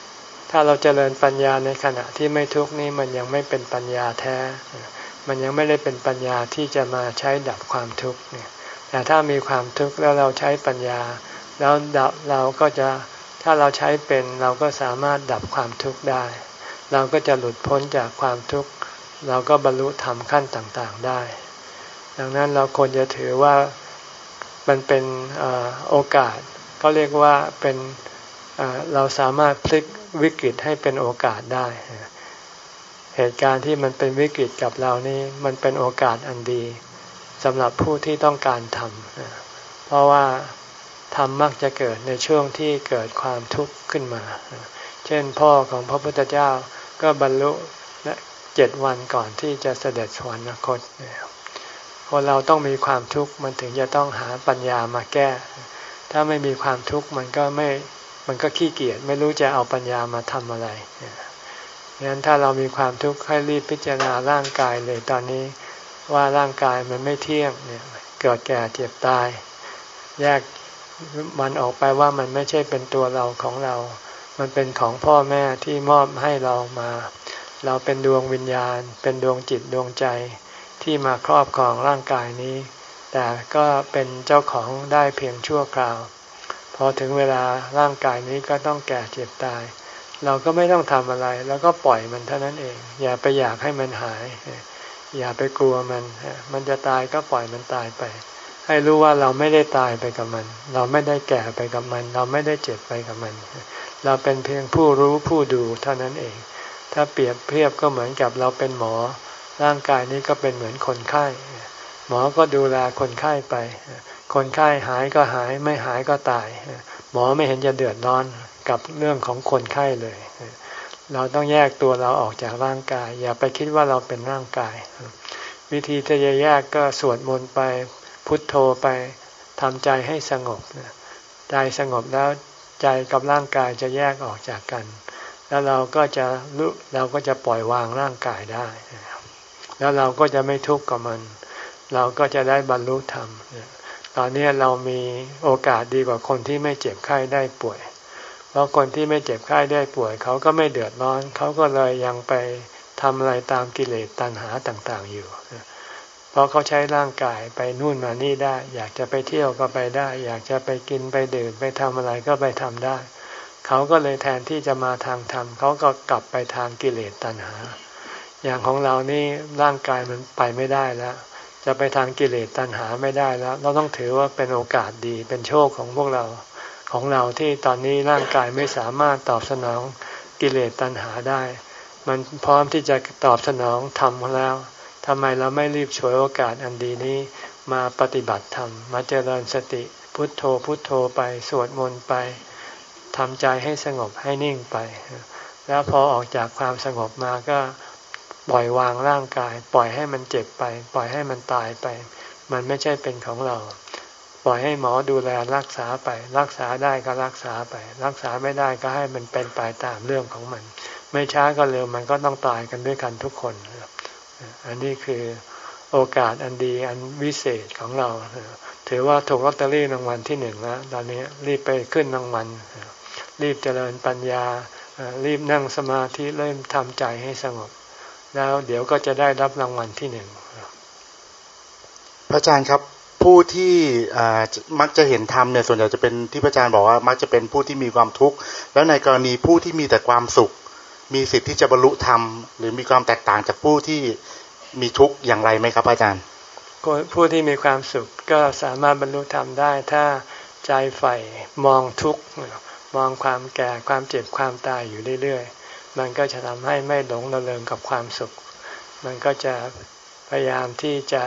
A: ถ้าเราเจริญปัญญาในขณะที่ไม่ทุกข์นี่มันยังไม่เป็นปัญญาแท้มันยังไม่ได้เป็นปัญญาที่จะมาใช้ดับความทุกข์เนี่ยแต่ถ้ามีความทุกข์แล้วเราใช้ปัญญาแล้วดับเราก็จะถ้าเราใช้เป็นเราก็สามารถดับความทุกข์ได้เราก็จะหลุดพ้นจากความทุกข์เราก็บรรลุธรรมขั้นต่างๆได้ดังนั้นเราควรจะถือว่ามันเป็นโอกาสเขาเรียกว่าเป็นเราสามารถพลิกวิกฤตให้เป็นโอกาสได้เหตุการณ์ที่มันเป็นวิกฤตกับเรานี่มันเป็นโอกาสอันดีสำหรับผู้ที่ต้องการทำเพราะว่าธรรมมักจะเกิดในช่วงที่เกิดความทุกข์ขึ้นมาเช่นพ่อของพระพุทธเจ้าก็บรรลุเจ็ดวันก่อนที่จะเสด็จสวรรคตคนเราต้องมีความทุกข์มันถึงจะต้องหาปัญญามาแก้ถ้าไม่มีความทุกข์มันก็ไม่มันก็ขี้เกียจไม่รู้จะเอาปัญญามาทำอะไรงั้นถ้าเรามีความทุกข์ให้รีบพิจารณาร่างกายเลยตอนนี้ว่าร่างกายมันไม่เที่ยงเนี่ยเกิดแก่เจ็บตายแยกมันออกไปว่ามันไม่ใช่เป็นตัวเราของเรามันเป็นของพ่อแม่ที่มอบให้เรามาเราเป็นดวงวิญญาณเป็นดวงจิตดวงใจที่มาครอบครองร่างกายนี้แต่ก็เป็นเจ้าของได้เพียงชั่วคราวพอถึงเวลาร่างกายนี้ก็ต้องแก่เจ็บตายเราก็ไม่ต้องทำอะไรแล้วก็ปล่อยมันเท่านั้นเองอย่าไปอยากให้มันหายอย่าไปกลัวมันมันจะตายก็ปล่อยมันตายไปให้รู้ว่าเราไม่ได้ตายไปกับมันเราไม่ได้แก่ไปกับมันเราไม่ได้เจ็บไปกับมันเราเป็นเพียงผู้รู้ผู้ดูเท่านั้นเองถ้าเปรียบเทียบก็เหมือนกับเราเป็นหมอร่างกายนี้ก็เป็นเหมือนคนไข้หมอก็ดูแลคนไข้ไปคนไข้หายก็หายไม่หายก็ตายหมอไม่เห็นจะเดือดร้อนกับเรื่องของคนไข้เลยเราต้องแยกตัวเราออกจากร่างกายอย่าไปคิดว่าเราเป็นร่างกายวิธีที่จะแยกก็สวดมนต์ไปพุทโธไปทำใจให้สงบใจสงบแล้วใจกับร่างกายจะแยกออกจากกันแล้วเราก็จะรู้เราก็จะปล่อยวางร่างกายได้แล้วเราก็จะไม่ทุกข์กับมันเราก็จะได้บรรลุธรรมตอนนี้เรามีโอกาสดีกว่าคนที่ไม่เจ็บไข้ได้ป่วยเพราะคนที่ไม่เจ็บไข้ได้ป่วยเขาก็ไม่เดือดร้อนเขาก็เลยยังไปทำอะไรตามกิเลสตัณหาต่างๆอยู่เพราะเขาใช้ร่างกายไปนู่นมานี่ได้อยากจะไปเที่ยวก็ไปได้อยากจะไปกินไปดื่มไปทำอะไรก็ไปทำได้เขาก็เลยแทนที่จะมาทางธรรมเขาก็กลับไปทางกิเลสตัณหาอย่างของเรานี่ร่างกายมันไปไม่ได้แล้วจะไปทางกิเลสตัณหาไม่ได้แล้วเราต้องถือว่าเป็นโอกาสดีเป็นโชคของพวกเราของเราที่ตอนนี้ร่างกายไม่สามารถตอบสนองกิเลสตัณหาได้มันพร้อมที่จะตอบสนองธรรมแล้วทำไมเราไม่รีบฉวยโอกาสอันดีนี้มาปฏิบัติธรรมมาเจริญสติพุทโธพุทโธไปสวดมนต์ไปทำใจให้สงบให้นิ่งไปแล้วพอออกจากความสงบมาก็ปล่อยวางร่างกายปล่อยให้มันเจ็บไปปล่อยให้มันตายไปมันไม่ใช่เป็นของเราปล่อยให้หมอดูแลรักษาไปรักษาได้ก็รักษาไปรักษาไม่ได้ก็ให้มันเป็นไปตามเรื่องของมันไม่ช้าก็เร็วมันก็ต้องตายกันด้วยกันทุกคนอันนี้คือโอกาสอันดีอันวิเศษของเราถือว่าถูกลอตเตอรี่รางวัลที่หนึ่งแล้วตอนนี้รีบไปขึ้นรางวัลรีบเจริญปัญญารีบนั่งสมาธิเริ่มทำใจให้สงบแล้วเดี๋ยวก็จะได้รับรางวัลที่หนึ่ง
C: พระอาจารย์ครับผู้ที่มักจะเห็นธรรมเนี่ยส่วนใหญ่จะเป็นที่พระอาจารย์บอกว่ามักจะเป็นผู้ที่มีความทุกข์แล้วในกรณีผู้ที่มีแต่ความสุขมีสิทธิ์ที่จะบรรลุธรรมหรือมีความแตกต่างจากผู้ที่มีทุกข์อย่างไรไหมครับอาจารย์
A: ผู้ที่มีความสุขก็สามารถบรรลุธรรมได้ถ้าใจใฝ่มองทุกข์มองความแก่ความเจ็บความตายอยู่เรื่อยๆมันก็จะทำให้ไม่หลงระเริงกับความสุขมันก็จะพยายามที่จะ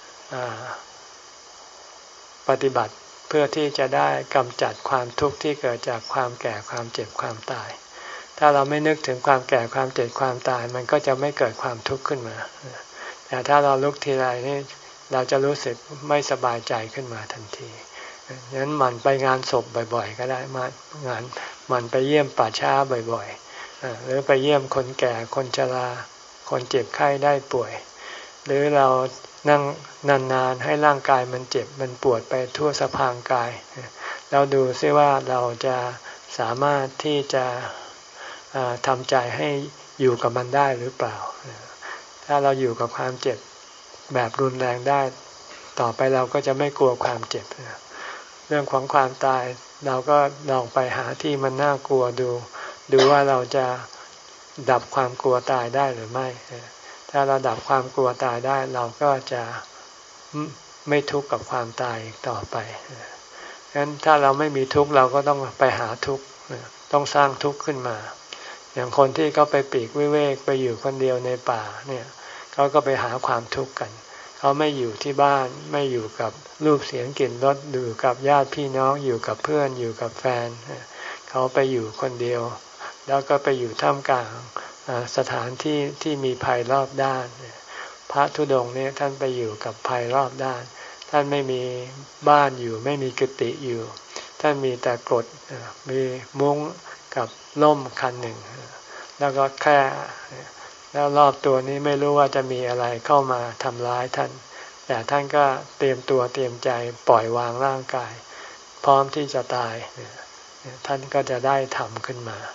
A: ปฏิบัติเพื่อที่จะได้กำจัดความทุกข์ที่เกิดจากความแก่ความเจ็บความตายถ้าเราไม่นึกถึงความแก่ความเจ็บความตายมันก็จะไม่เกิดความทุกข์ขึ้นมาแต่ถ้าเราลุกทีไรนี่เราจะรู้สึกไม่สบายใจขึ้นมาทันทีงั้นมันไปงานศพบ่อยๆก็ได้มางานมันไปเยี่ยมป่าช้าบ่อยๆหรือไปเยี่ยมคนแก่คนชราคนเจ็บไข้ได้ป่วยหรือเรานั่งนานๆให้ร่างกายมันเจ็บมันปวดไปทั่วสะพางกายเราดูซิว่าเราจะสามารถที่จะทำใจให้อยู่กับมันได้หรือเปล่าถ้าเราอยู่กับความเจ็บแบบรุนแรงได้ต่อไปเราก็จะไม่กลัวความเจ็บเรื่องของความตายเราก็ลองไปหาที่มันน่ากลัวดูดูว่าเราจะดับความกลัวตายได้หรือไม่ถ้าเราดับความกลัวตายได้เราก็จะไม่ทุกข์กับความตายต่อไปงั้นถ้าเราไม่มีทุกข์เราก็ต้องไปหาทุกข์ต้องสร้างทุกข์ขึ้นมาอย่างคนที่เขาไปปีกวิเวกไปอยู่คนเดียวในป่าเนี่ยเขาก็ไปหาความทุกข์กันเขาไม่อยู่ที่บ้านไม่อยู่กับรูปเสียงกลิ่นรสอยู่กับญาติพี่น้องอยู่กับเพื่อนอยู่กับแฟนเขาไปอยู่คนเดียวแล้วก็ไปอยู่ท่ามกลางสถานที่ที่มีภัยรอบด้านพระธุดงค์เนี่ยท่านไปอยู่กับภัยรอบด้านท่านไม่มีบ้านอยู่ไม่มีกุฏิอยู่ท่านมีแต่กรดมีมุ้งกับล่มคันหนึ่งแล้วก็แค่แล้วรอบตัวนี้ไม่รู้ว่าจะมีอะไรเข้ามาทำร้ายท่านแต่ท่านก็เตรียมตัวเตรียมใจปล่อยวางร่างกายพร้อมที่จะตายท่านก็จะได้ทำขึ้นมา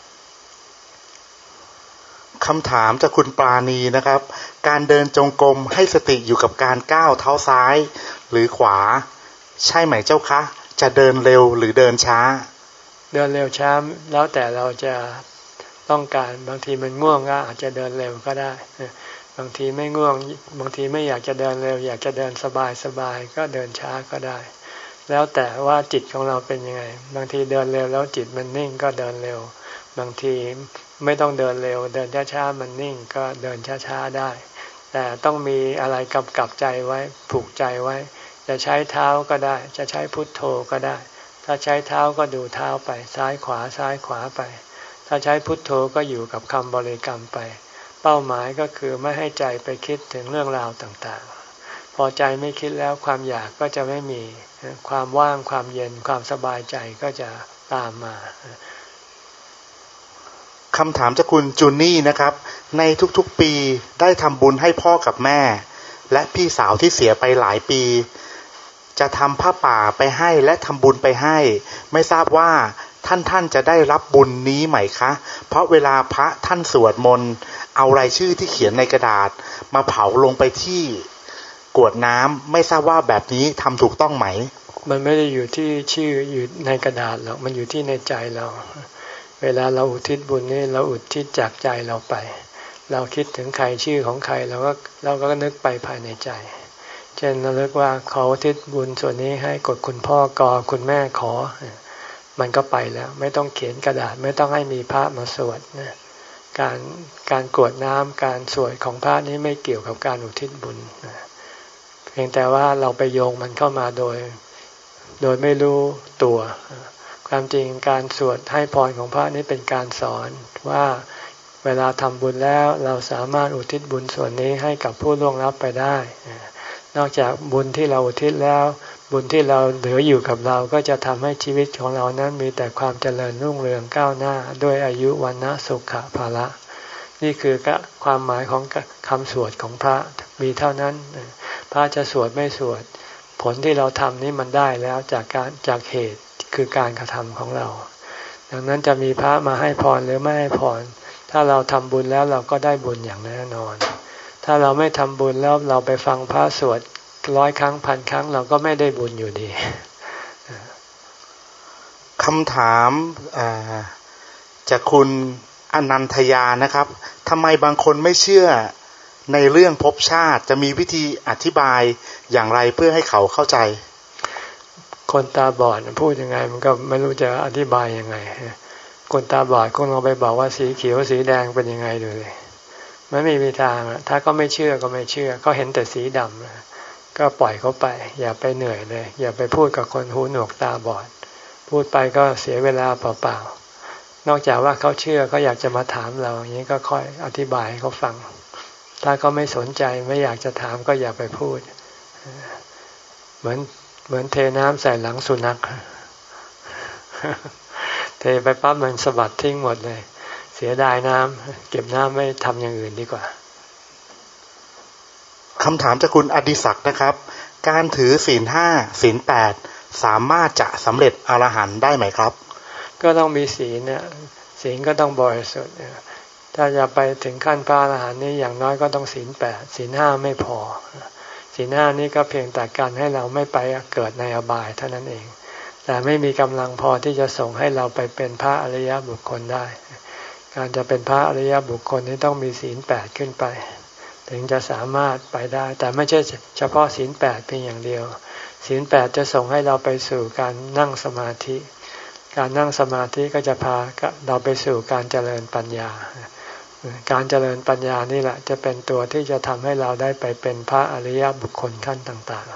C: คำถามจากคุณปราณีนะครับการเดินจงกรมให้สติอยู่กับการก้าวเท้าซ้ายหรือขวาใช่ไหมเจ้าคะจะเดินเร็วหรือเดินช้า
A: เดินเร็วช้าแล้วแต่เราจะต้องการบางทีมันง่วงก็อาจจะเดินเร็วก็ได้บางทีไม่ง่วงบางทีไม่อยากจะเดินเร็วอยากจะเดินสบายสบายก็เดินช้าก็ได้แล้วแต่ว่าจิตของเราเป็นยังไงบางทีเดินเร็วแล้วจิตมันนิ่งก็เดินเร็วบางทีไม่ต้องเดินเร็วเดินช้าๆมันนิ่งก็เดินช้าๆได้แต่ต้องมีอะไรกำกับใจไว้ผูกใจไว้จะใช้เท้าก็ได้จะใช้พุทโธก็ได้ถ้าใช้เท้าก็ดูเท้าไปซ้ายขวาซ้ายขวาไปถ้าใช้พุทโธก็อยู่กับคำบริกรรมไปเป้าหมายก็คือไม่ให้ใจไปคิดถึงเรื่องราวต่างๆพอใจไม่คิดแล้วความอยากก็จะไม่มีความว่างความเย็นความสบายใจก็จะตามมา
C: คำถามจากคุณจูนี่นะครับในทุกๆปีได้ทำบุญให้พ่อกับแม่และพี่สาวที่เสียไปหลายปีจะทำผ้าป่าไปให้และทำบุญไปให้ไม่ทราบว่าท่านท่านจะได้รับบุญนี้ไหมคะเพราะเวลาพระท่านสวดมนต์เอารายชื่อที่เขียนในกระดาษมาเผาลงไปที่กรวดน้ำไม่ทราบว่าแบบนี้ทำถูกต้องไหม
A: มันไม่ได้อยู่ที่ชื่ออยู่ในกระดาษหรอกมันอยู่ที่ในใจเราเวลาเราอุทิศบุญนี่เราอุทิศจากใจเราไปเราคิดถึงใครชื่อของใครเราก็เราก็นึกไปภายในใจเช่นเราเรียกว่าขออุทิศบุญส่วนนี้ให้กดคุณพ่อกอคุณแม่ขอมันก็ไปแล้วไม่ต้องเขียนกระดาษไม่ต้องให้มีพระมาสวดนะการการกรวดน้ำการสวดของพระนี้ไม่เกี่ยวกับการอุทิศบุญนะเพียงแต่ว่าเราไปโยงมันเข้ามาโดยโดยไม่รู้ตัวความจริงการสวดให้พรของพระนี้เป็นการสอนว่าเวลาทำบุญแล้วเราสามารถอุทิศบุญส่วนนี้ให้กับผู้ล่วงลับไปได้นอกจากบุญที่เราอุทิศแล้วบุญที่เราเหลืออยู่กับเราก็จะทำให้ชีวิตของเรานั้นมีแต่ความเจริญรุ่งเรืองก้าวหน้าด้วยอายุวันนะสุขภาละนี่คือความหมายของคำสวดของพระมีเท่านั้นพระจะสวดไม่สวดผลที่เราทำนี้มันได้แล้วจากการจากเหตุคือการกระทำของเราดังนั้นจะมีพระมาให้พรหรือไม่ให้พรถ้าเราทำบุญแล้วเราก็ได้บุญอย่างแน่นอนถ้าเราไม่ทำบุญแล้วเราไปฟังพระสวดร้อยครั้งพันครั้งเราก็ไม่ได้บุญอยู่ดี
C: คำถามจากคุณอนันทยานะครับทำไมบางคนไม่เชื่อในเรื่องภพชาติจะมีวิธีอธิบายอย่างไรเพื่อให้เขาเข้าใจ
A: คนตาบอดพูดยังไงมันก็ไม่รู้จะอธิบายยังไงคนตาบอดคนเราไปบอกว่าสีเขียวสีแดงเป็นยังไงดูเลยไม่มีทางถ้าก็ไม่เชื่อก็ไม่เชื่อเขาเห็นแต่สีดำก็ปล่อยเขาไปอย่าไปเหนื่อยเลยอย่าไปพูดกับคนหูหนวกตาบอดพูดไปก็เสียเวลาเปล่าๆนอกจากว่าเขาเชื่อเขาอยากจะมาถามเราอย่างนี้ก็ค่อยอธิบายให้เขาฟังถ้าเขาไม่สนใจไม่อยากจะถามก็อย่าไปพูดเหมือนเหมือนเทน้ำใส่หลังสุนัขเทไปปั๊บมันสะบัดทิ้งหมดเลยเสียดายน้ำเก็บน้ำไม่ทำอย่างอื่นดีกว่า
C: คำถามจากคุณอดิศักดิ์นะครับการถือศีลห้าศีลแปดสามารถจะสำเร็จอรหันต์ได้ไหมครับ
A: ก็ต้องมีศีลเนี่ยศีลก็ต้องบริสุทธิ์ถ้าจะไปถึงขั้นพระอรหันต์นี่อย่างน้อยก็ต้องศีลแปดศีลห้าไม่พอศีลห้านี่ก็เพียงแต่การให้เราไม่ไปเกิดในอบายเท่านั้นเองแต่ไม่มีกำลังพอที่จะส่งให้เราไปเป็นพระอริยบุคคลได้การจะเป็นพระอริยบุคคลนี่ต้องมีศีลแปดขึ้นไปถึงจะสามารถไปได้แต่ไม่ใช่เฉพาะศีลแปดเพียงอย่างเดียวศีลแปดจะส่งให้เราไปสู่การนั่งสมาธิการนั่งสมาธิก็จะพาเราไปสู่การเจริญปัญญาการเจริญปัญญานี่แหละจะเป็นตัวที่จะทำให้เราได้ไปเป็นพระอริยบุคคลขั้นต่าง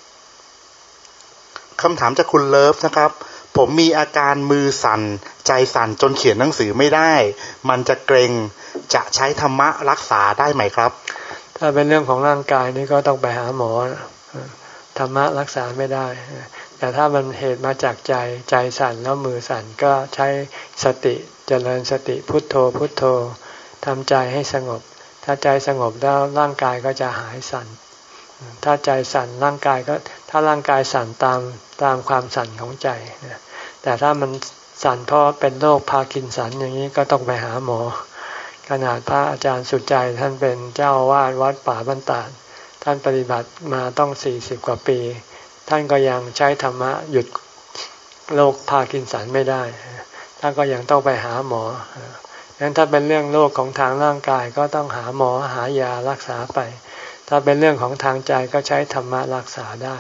A: ๆ
C: คำถามจากคุณเลิฟนะครับผมมีอาการมือสั่นใจสั่นจนเขียนหนังสือไม่ได้มันจะเกร็งจะใช้ธรรมะรักษาได้ไหมครับ
A: ถ้าเป็นเรื่องของร่างกายนี่ก็ต้องไปหาหมอธรรมะรักษาไม่ได้แต่ถ้ามันเหตุมาจากใจใจสั่นแล้วมือสั่นก็ใช้สติเจริญสติพุทโธพุทโธทำใจให้สงบถ้าใจสงบแล้วร่างกายก็จะหายสั่นถ้าใจสั่นร่างกายก็ถ้าร่างกายสั่นตามตามความสั่นของใจแต่ถ้ามันสั่นเพราะเป็นโรคพาร์กินสันอย่างนี้ก็ต้องไปหาหมอขนาดพระอาจารย์สุดใจท่านเป็นเจ้าวาดวัดป่าบ้านตาดท่านปฏิบัติมาต้องสี่สิบกว่าปีท่านก็ยังใช้ธรรมะหยุดโรคพาร์กินสันไม่ได้ท่านก็ยังต้องไปหาหมองั้นถ้าเป็นเรื่องโรคของทางร่างกายก็ต้องหาหมอหายารักษาไปถ้าเป็นเรื่องของทางใจก็ใช้ธรรมะรักษาได้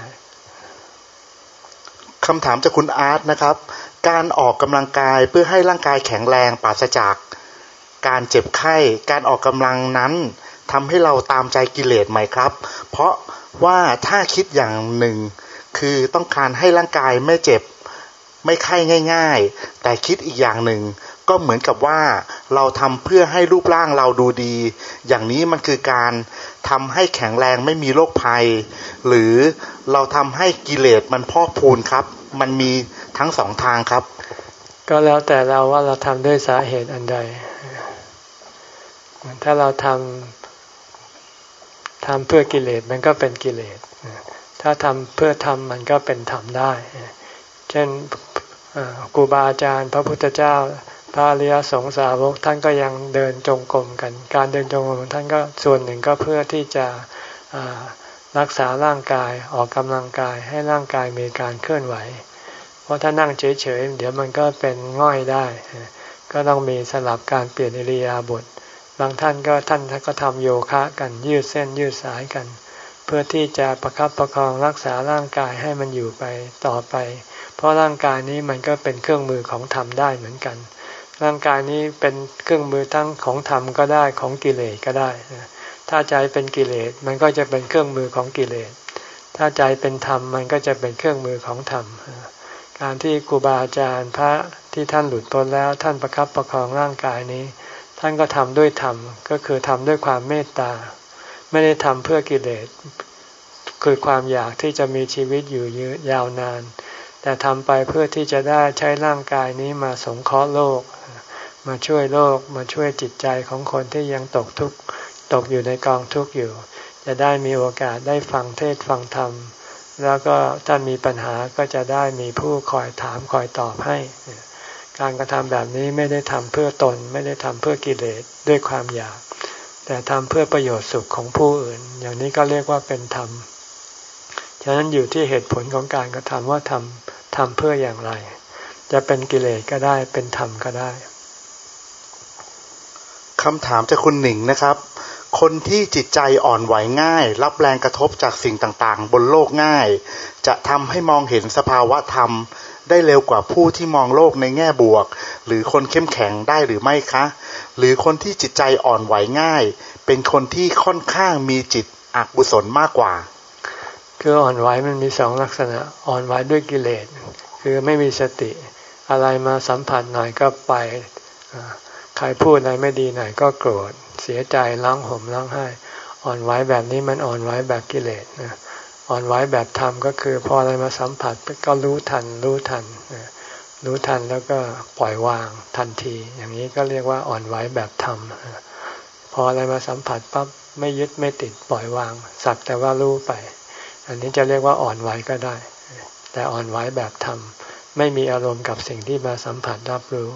C: คำถามจากคุณอาร์ตนะครับการออกกำลังกายเพื่อให้ร่างกายแข็งแรงปราศจากการเจ็บไข้การออกกำลังนั้นทำให้เราตามใจกิเลสไหมครับเพราะว่าถ้าคิดอย่างหนึ่งคือต้องการให้ร่างกายไม่เจ็บไม่ไข้ง่ายๆแต่คิดอีกอย่างหนึ่งก็เหมือนกับว่าเราทำเพื่อให้รูปร่างเราดูดีอย่างนี้มันคือการทำให้แข็งแรงไม่มีโรคภัยหรือเราทำให้กิเลสมันพอกพูนครับมันมีทั้งสองทางครับ
A: ก็แล้วแต่เราว่าเราทำด้วยสาเหตุอันใดถ้าเราทำทำเพื่อกิเลสมันก็เป็นกิเลสถ้าทำเพื่อทำมันก็เป็นธรรมได้เช่นครูบาอาจารย์พระพุทธเจ้าพระอริยสงสาวกท่านก็ยังเดินจงกรมกันการเดินจงกรมของท่านก็ส่วนหนึ่งก็เพื่อที่จะรักษาร่างกายออกกำลังกายให้ร่างกายมีการเคลื่อนไหวเพราะถ้านั่งเฉยๆเดี๋ยวมันก็เป็นง่อยได้ก็ต้องมีสลับการเปลี่ยนอิริยาบถบางท่านก็ท่านก็ทำโยคะกันยืดเส้นยืดสายกันเพื่อที่จะประคับประคองรักษาร่างกายให้มันอยู่ไปต่อไปเพราะร่างกายนี้มันก็เป็นเครื่องมือของธรรมได้เหมือนกันร่างกายนี้เป็นเครื่องมือทั้งของธรรมก็ได้ของกิเลสก็ได้ถ้าใจเป็นกิเลสมันก็จะเป็นเครื่องมือของกิเลสถ้าใจเป็นธรรมมันก็จะเป็นเครื่องมือของธรรมการที่ครูบาอาจารย์พระที่ท่านหลุดพ้นแล้วท่านประคับประคองร่างกายนี้ท่านก็ทำด้วยธรรมก็คือทำด้วยความเมตตาไม่ได้ทำเพื่อกิเลสคือความอยากที่จะมีชีวิตอยู่ยืนยาวนานแต่ทำไปเพื่อที่จะได้ใช้ร่างกายนี้มาสงเคราะห์โลกมาช่วยโลกมาช่วยจิตใจของคนที่ยังตกทุกข์ตกอยู่ในกองทุกข์อยู่จะได้มีโอกาสได้ฟังเทศน์ฟังธรรมแล้วก็ถ้ามีปัญหาก็จะได้มีผู้คอยถามคอยตอบให้การกระทำแบบนี้ไม่ได้ทำเพื่อตนไม่ได้ทำเพื่อกิเลสด้วยความอยากแต่ทำเพื่อประโยชน์สุขของผู้อื่นอย่างนี้ก็เรียกว่าเป็นธรรมฉะนั้นอยู่ที่เหตุผลของการกระทำว่าทำทำเพื่ออย่างไรจะเป็นกิเลสก็ได้เป็นธรรมก็ได้
C: คำถามจากคุณหนิงนะครับคนที่จิตใจอ่อนไหวง่ายรับแรงกระทบจากสิ่งต่างๆบนโลกง่ายจะทำให้มองเห็นสภาวะธรรมได้เร็วกว่าผู้ที่มองโลกในแง่บวกหรือคนเข้มแข็งได้หรือไม่คะหรือคนที่จิตใจอ่อนไหวง่ายเป็นคนที่ค่อนข้างมีจิตอกุศลมากกว่า
A: คืออ่อนไหวมันมีสองลักษณะอ่อนไหวด้วยกิเลสคือไม่มีสติอะไรมาสัมผัสหน่อยก็ไปใครพูดอะไรไม่ดีหน่อยก็โกรธเสียใจร้องห่มร้องไห้อ่อนไหวแบบนี้มันอ่อนไหวแบบกิเลสนะอ่อนไหวแบบธรรมก็คือพออะไรมาสัมผัสก็รู้ทันรู้ทันรู้ทันแล้วก็ปล่อยวางทันทีอย่างนี้ก็เรียกว่าอ่อนไหวแบบธรรมพออะไรมาสัมผัสปั๊บไม่ยึดไม่ติดปล่อยวางสักแต่ว่ารู้ไปอันนี้จะเรียกว่าอ่อนไหวก็ได้แต่อ่อนไหวแบบธรรมไม่มีอารมณ์กับสิ่งที่มาสัมผัสรับรู้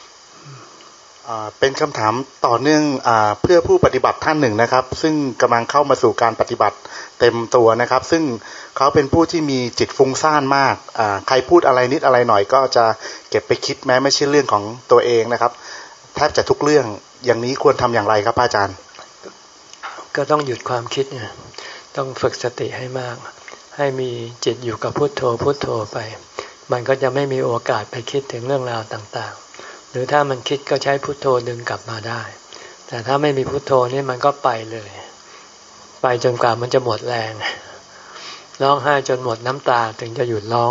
C: เป็นคำถามต่อเนื่องเพื่อผู้ปฏิบัติท่านหนึ่งนะครับซึ่งกำลังเข้ามาสู่การปฏิบัติเต็มตัวนะครับซึ่งเขาเป็นผู้ที่มีจิตฟุ้งซ่านมากใครพูดอะไรนิดอะไรหน่อยก็จะเก็บไปคิดแม้ไม่ใช่เรื่องของตัวเองนะครับแทบจะทุกเรื่องอย่างนี้ควรทำอย่างไรครับอาจารย์
A: ก็ต้องหยุดความคิดเนี่ยต้องฝึกสติให้มากให้มีจิตอยู่กับพุทโธพุทโธไปมันก็จะไม่มีโอกาสไปคิดถึงเรื่องราวต่างๆหรือถ้ามันคิดก็ใช้พุทโธดึงกลับมาได้แต่ถ้าไม่มีพุทโธนี่มันก็ไปเลยไปจนกว่ามันจะหมดแรงร้องไห้จนหมดน้ำตาถึงจะหยุดร้อง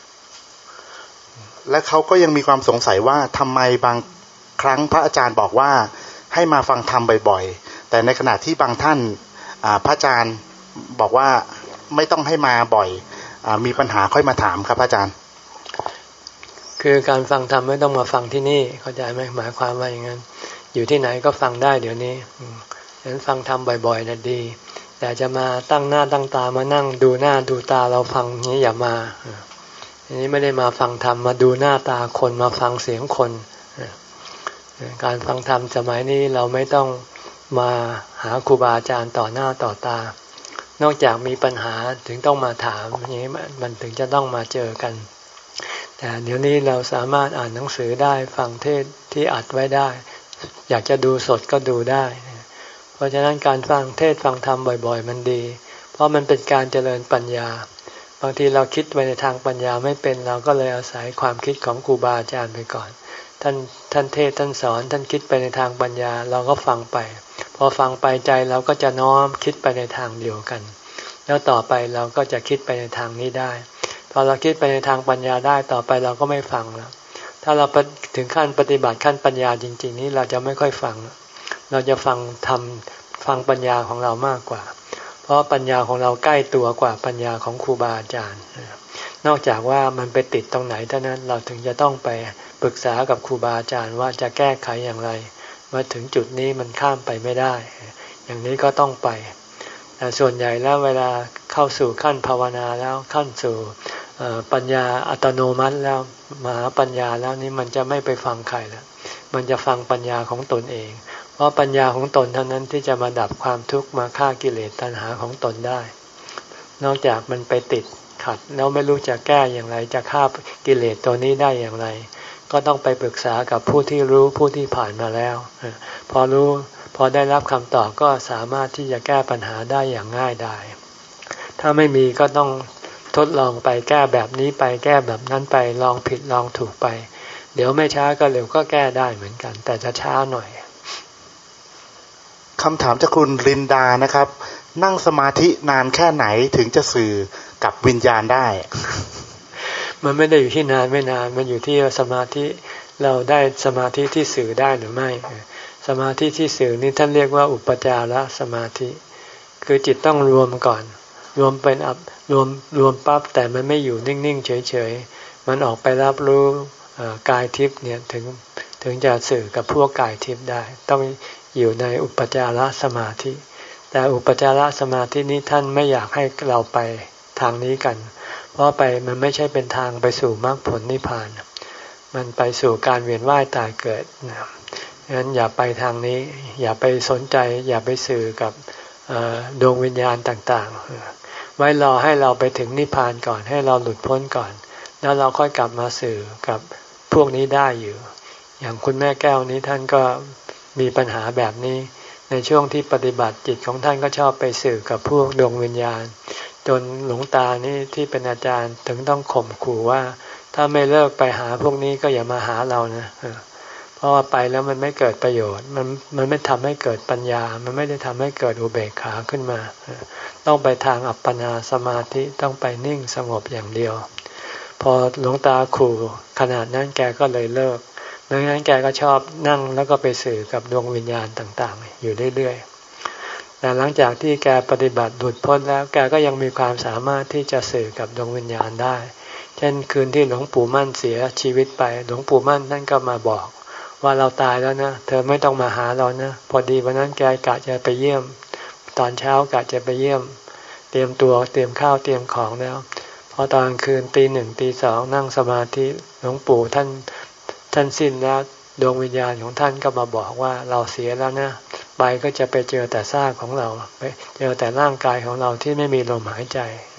C: และเขาก็ยังมีความสงสัยว่าทำไมบางครั้งพระอาจารย์บอกว่าให้มาฟังธรรมบ่อยๆแต่ในขณะที่บางท่านพระอาจารย์บอกว่าไม่ต้องให้มาบ่อยมีปัญหาค่อยมาถามครับอาจารย์
A: คือการฟังธรรมไม่ต้องมาฟังที่นี่เข้าใจไหมหมายความว่าอย่างนั้นอยู่ที่ไหนก็ฟังได้เดี๋ยวนี้ฉะนั้นฟังธรรมบ่อยๆนะดีแต่จะมาตั้งหน้าตั้งตามานั่งดูหน้าดูตาเราฟังนี้อย่ามาอันนี้ไม่ได้มาฟังธรรมมาดูหน้าตาคนมาฟังเสียงคนการฟังธรรมสมัยนี้เราไม่ต้องมาหาครูบาอาจารย์ต่อหน้าต่อตานอกจากมีปัญหาถึงต้องมาถามอย่างนี้มันถึงจะต้องมาเจอกันแต่เดี๋ยวนี้เราสามารถอ่านหนังสือได้ฟังเทศที่อัดไว้ได้อยากจะดูสดก็ดูได้เพราะฉะนั้นการฟังเทศฟังธรรมบ่อยๆมันดีเพราะมันเป็นการเจริญปัญญาบางทีเราคิดไปในทางปัญญาไม่เป็นเราก็เลยอาศัยความคิดของครูบาอาจารย์ไปก่อนท่านท่านเทศท่านสอนท่านคิดไปในทางปัญญาเราก็ฟังไปพอฟังไปใจเราก็จะน้อมคิดไปในทางเดียวกันแล้วต่อไปเราก็จะคิดไปในทางนี้ได้พอเราคิดไปในทางปัญญาได้ต่อไปเราก็ไม่ฟังแล้วถ้าเราถึงขั้นปฏิบัติขั้นปัญญาจริงๆนี้เราจะไม่ค่อยฟังเราจะฟังทำฟังปัญญาของเรามากกว่าเพราะปัญญาของเราใกล้ตัวกว่าปัญญาของครูบาอาจารย์นอกจากว่ามันไปติดตรงไหนเท่านั้นเราถึงจะต้องไปปรึกษากับครูบาอาจารย์ว่าจะแก้ไขอย่างไรมาถึงจุดนี้มันข้ามไปไม่ได้อย่างนี้ก็ต้องไปแต่ส่วนใหญ่แล้วเวลาเข้าสู่ขั้นภาวนาแล้วขั้นสู่ปัญญาอัตโนมัติแล้วมหาปัญญาแล้วนี้มันจะไม่ไปฟังใครแล้วมันจะฟังปัญญาของตนเองเพราะปัญญาของตนเท่านั้นที่จะมาดับความทุกข์มาฆ่ากิเลสตัณหาของตนได้นอกจากมันไปติดขัดแล้วไม่รู้จะแก้อย่างไรจะฆ่ากิเลสตัวนี้ได้อย่างไรก็ต้องไปปรึกษากับผู้ที่รู้ผู้ที่ผ่านมาแล้วพอรู้พอได้รับคำตอบก็สามารถที่จะแก้ปัญหาได้อย่างง่ายดายถ้าไม่มีก็ต้องทดลองไปแก้แบบนี้ไปแก้แบบนั้นไปลองผิดลองถูกไปเดี๋ยวไม่ช้าก็เร็วก็แก้ได้เหมือนกันแต่จะช้าหน่อย
C: คำถามจากคุณลินดานะครับนั่งสมาธินานแค่ไหนถึงจะสื่อกับวิญญาณได้
A: มันไม่ได้อยู่ที่นานไม่นานมันอยู่ที่สมาธิเราได้สมาธิที่สื่อได้หรือไม่สมาธิที่สื่อนี้ท่านเรียกว่าอุปจารสมาธิคือจิตต้องรวมก่อนรวมเป็นอับรวมรวมปั๊บแต่มันไม่อยู่นิ่งๆเฉยๆมันออกไปรับรู้กายทิพย์เนี่ยถึงถึงจะสื่อกับพวกกายทิพย์ได้ต้องอยู่ในอุปจารสมาธิแต่อุปจารสมาธินี้ท่านไม่อยากให้เราไปทางนี้กันเพราะไปมันไม่ใช่เป็นทางไปสู่มรรคผลนิพพานมันไปสู่การเวียนว่ายตายเกิดนะงั้นอย่าไปทางนี้อย่าไปสนใจอย่าไปสื่อกับดวงวิญญาณต่างๆไว้รอให้เราไปถึงนิพพานก่อนให้เราหลุดพ้นก่อนแล้วเราค่อยกลับมาสื่อกับพวกนี้ได้อยู่อย่างคุณแม่แก้วนี้ท่านก็มีปัญหาแบบนี้ในช่วงที่ปฏิบัติจิตของท่านก็ชอบไปสื่อกับพวกดวงวิญญาณจนหลวงตานี่ที่เป็นอาจารย์ถึงต้องข่มขู่ว่าถ้าไม่เลิกไปหาพวกนี้ก็อย่ามาหาเรานะเพราะว่าไปแล้วมันไม่เกิดประโยชน์มันมันไม่ทำให้เกิดปัญญามันไม่ได้ทำให้เกิดอุเบกขาขึ้นมาต้องไปทางอัปปนาสมาธิต้องไปนิ่งสงบอย่างเดียวพอหลวงตาขู่ขนาดนั้นแกก็เลยเลิกดังนั้นแกก็ชอบนั่งแล้วก็ไปสื่อกับดวงวิญญาณต่างๆอยู่เรื่อยๆแต่หลังจากที่แกปฏิบัติหลุดพ้นแล้วแกก็ยังมีความสามารถที่จะสื่อกับดวงวิญญาณได้เช่นคืนที่หลวงปู่มั่นเสียชีวิตไปหลวงปู่มั่นท่านก็มาบอกว่าเราตายแล้วนะเธอไม่ต้องมาหาเรานะพอดีวันนั้นแกกะจะไปเยี่ยมตอนเช้ากะจะไปเยี่ยมเตรียมตัวเตรียมข้าวเตรียมของแล้วพพอตอนคืนตีหนึ่งตีสองนั่งสมาธิหลวงปู่ท่านท่านสิ้นแล้วดวงวิญญาณของท่านก็มาบอกว่าเราเสียแล้วนะไปก็จะไปเจอแต่ซากของเราไปเจอแต่ร่างกายของเราที่ไม่มีลมหายใจ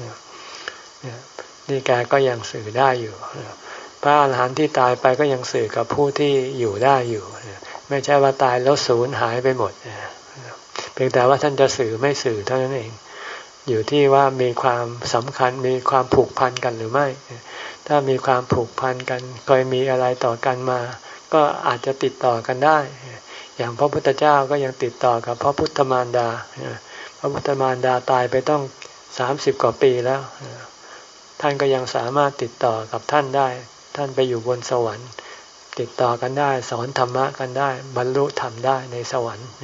A: นี่แกก็ยังสื่อได้อยู่พระอรหันต์ที่ตายไปก็ยังสื่อกับผู้ที่อยู่ได้อยู่ไม่ใช่ว่าตายแล้วสูญหายไปหมดเพียงแต่ว่าท่านจะสื่อไม่สื่อเท่านั้นเองอยู่ที่ว่ามีความสำคัญมีความผูกพันกันหรือไม่ถ้ามีความผูกพันกันเคยมีอะไรต่อกันมาก็อาจจะติดต่อกันได้อย่างพระพุทธเจ้าก็ยังติดต่อกับพระพุทธมารดาพระพุทธมารดาตายไปต้องสามสิบกว่าปีแล้วท่านก็ยังสามารถติดต่อกับท่านได้ท่านไปอยู่บนสวรรค์ติดต่อกันได้สอนธรรมะกันได้บรรลุธรรมได้ในสวรรค์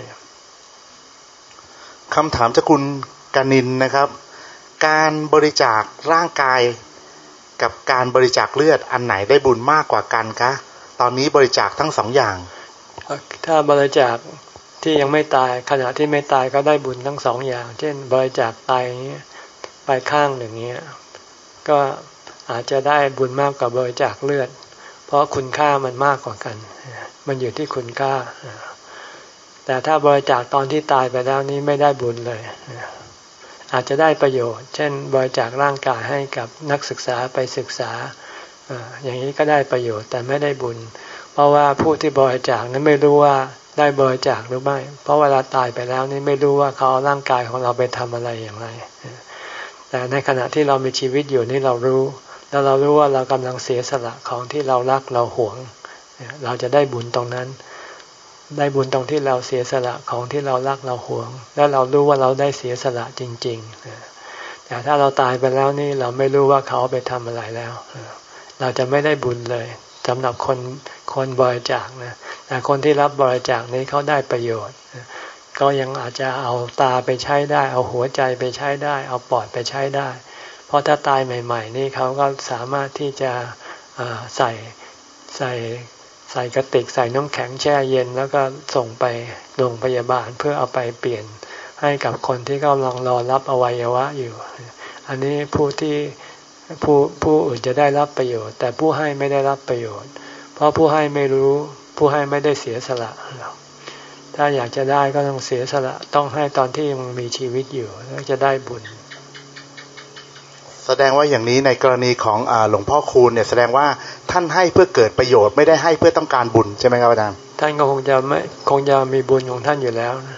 C: คำถามจากคุณกนินนะครับการบริจาคร่างกายกับการบริจาคเลือดอันไหนได้บุญมากกว่ากันคะตอนนี้บริจาคทั้งสองอย่าง
A: ถ้าบริจาคที่ยังไม่ตายขณะที่ไม่ตายก็ได้บุญทั้งสองอย่างเช่นบริจาคไตไปข้างหนึ่งเงี้ยก็อาจจะได้บุญมากกว่าบริจาคเลือดเพราะคุณค่ามันมากกว่ากันมันอยู่ที่คุณค่าแต่ถ้าบริจาคตอนที่ตายไปแล้วนี้ไม่ได้บุญเลยอาจจะได้ประโยชน์เช่นบริจาคร่างกายให้กับนักศึกษาไปศึกษาอย่างนี้ก็ได้ประโยชน์แต่ไม่ได้บุญเพราะว่าผู้ที่บริจาคนั้นไม่รู้ว่าได้บริจาคหรือไม่เพราะเวลาตายไปแล้วนี่ไม่รู้ว่าเขาเอาร่างกายของเราไปทำอะไรอย่างไรแต่ในขณะที่เรามีชีวิตอยู่นี่เรารู้แล้วเรารู้ว่าเรากำลังเสียสละของที่เรารักเราหวงเราจะได้บุญตรงนั้นได้บุญตรงที่เราเสียสละของที่เรารักเราหวงแล้วเรารู้ว่าเราได้เสียสละจริงๆแต่ถ้าเราตายไปแล้วนี่เราไม่รู้ว่าเขาไปทำอะไรแล้วเราจะไม่ได้บุญเลยสำหรับคนคนบริจาคนะแต่คนที่รับบริจาคนี้เขาได้ประโยชน์ก็ยังอาจจะเอาตาไปใช้ได้เอาหัวใจไปใช้ได้เอาปอดไปใช้ได้เพราะถ้าตายใหม่ๆนี่เขาก็สามารถที่จะใส่ใส่ใส่กระติกใส่น้ำแข็งแช่เย็นแล้วก็ส่งไปโรงพยาบาลเพื่อเอาไปเปลี่ยนให้กับคนที่กำลังรอรับอวัยวะอยู่อันนี้ผู้ที่ผู้ผู้อื่นจะได้รับประโยชน์แต่ผู้ให้ไม่ได้รับประโยชน์เพราะผู้ให้ไม่รู้ผู้ให้ไม่ได้เสียสละถ้าอยากจะได้ก็ต้องเสียสละต้องให้ตอนที่ยังมีชีวิตอยู่แล้วจะได้บุญ
C: แสดงว่าอย่างนี้ในกรณีของหลวงพ่อคูณเนี่ยแสดงว่าท่านให้เพื่อเกิดประโยชน์ไม่ได้ให้เพื่อต้องการบุญใช่ไหมครับอาจารย์
A: ท่านก็คงจะไม่คงจะมีบุญของท่านอยู่แล้วนะ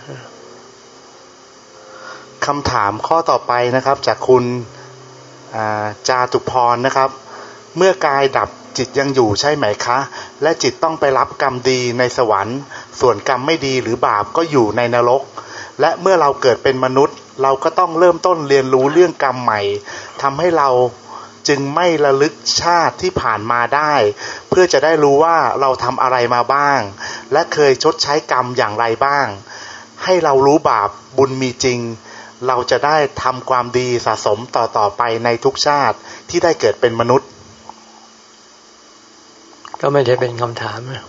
C: คำถามข้อต่อไปนะครับจากคุณจาตุพรนะครับเมื่อกายดับจิตยังอยู่ใช่ไหมคะและจิตต้องไปรับกรรมดีในสวรรค์ส่วนกรรมไม่ดีหรือบาปก็อยู่ในนรกและเมื่อเราเกิดเป็นมนุษย์เราก็ต้องเริ่มต้นเรียนรู้เรื่องกรรมใหม่ทำให้เราจึงไม่ระลึกชาติที่ผ่านมาได้เพื่อจะได้รู้ว่าเราทำอะไรมาบ้างและเคยชดใช้กรรมอย่างไรบ้างให้เรารู้บาปบุญมีจริงเราจะได้ทำความดีสะสมต่อต่อไปในทุกชาติที่ได้เกิดเป็นมนุษย์
A: ก็ไม่ใช่เป็นคำถามนะ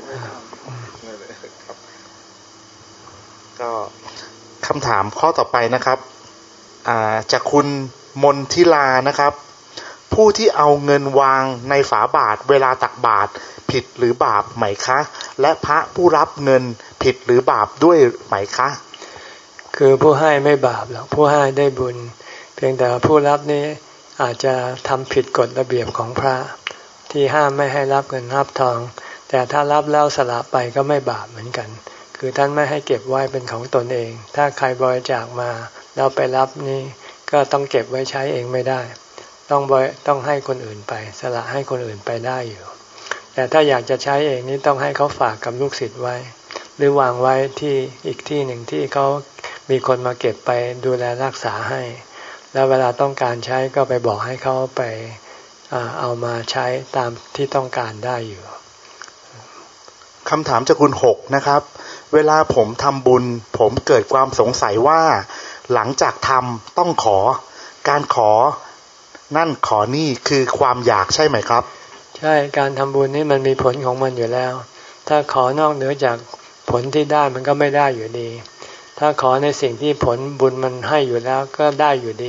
C: ก็คำถามข้อต่อไปนะครับจากคุณมนทิลานะครับผู้ที่เอาเงินวางในฝาบาตรเวลาตักบาตรผิดหรือบาปไหมคะและพระผู้รับเงินผิดหรือบาปด้วยไหมคะ
A: คือผู้ให้ไม่บาปหรอกผู้ให้ได้บุญเพียงแต่ผู้รับนี้อาจจะทำผิดกฎระเบียบของพระที่ห้ามไม่ให้รับเงินรับทองแต่ถ้ารับแล้วสละไปก็ไม่บาปเหมือนกันคือท่านไม่ให้เก็บไว้เป็นของตนเองถ้าใครบริจาคมาแล้วไปรับนี่ก็ต้องเก็บไว้ใช้เองไม่ได้ต้องบริต้องให้คนอื่นไปสละให้คนอื่นไปได้อยู่แต่ถ้าอยากจะใช้เองนี่ต้องให้เขาฝากกับลูกศิษย์ไว้หรือวางไว้ที่อีกที่หนึ่งที่เขามีคนมาเก็บไปดูแลรักษาให้แล้วเวลาต้องการใช้ก็ไปบอกให้เขาไปเอามาใช้ตามที่ต้องการได้อยู่
C: คำถามจากคุณหกนะครับเวลาผมทำบุญผมเกิดความสงสัยว่าหลังจากทำต้องขอการขอนั่นขอนี่คือความอยากใช่ไหมครับ
A: ใช่การทำบุญนี่มันมีผลของมันอยู่แล้วถ้าขอนอกเหนือจากผลที่ได้มันก็ไม่ได้อยู่ดีถ้าขอในสิ่งที่ผลบุญมันให้อยู่แล้วก็ได้อยู่ดี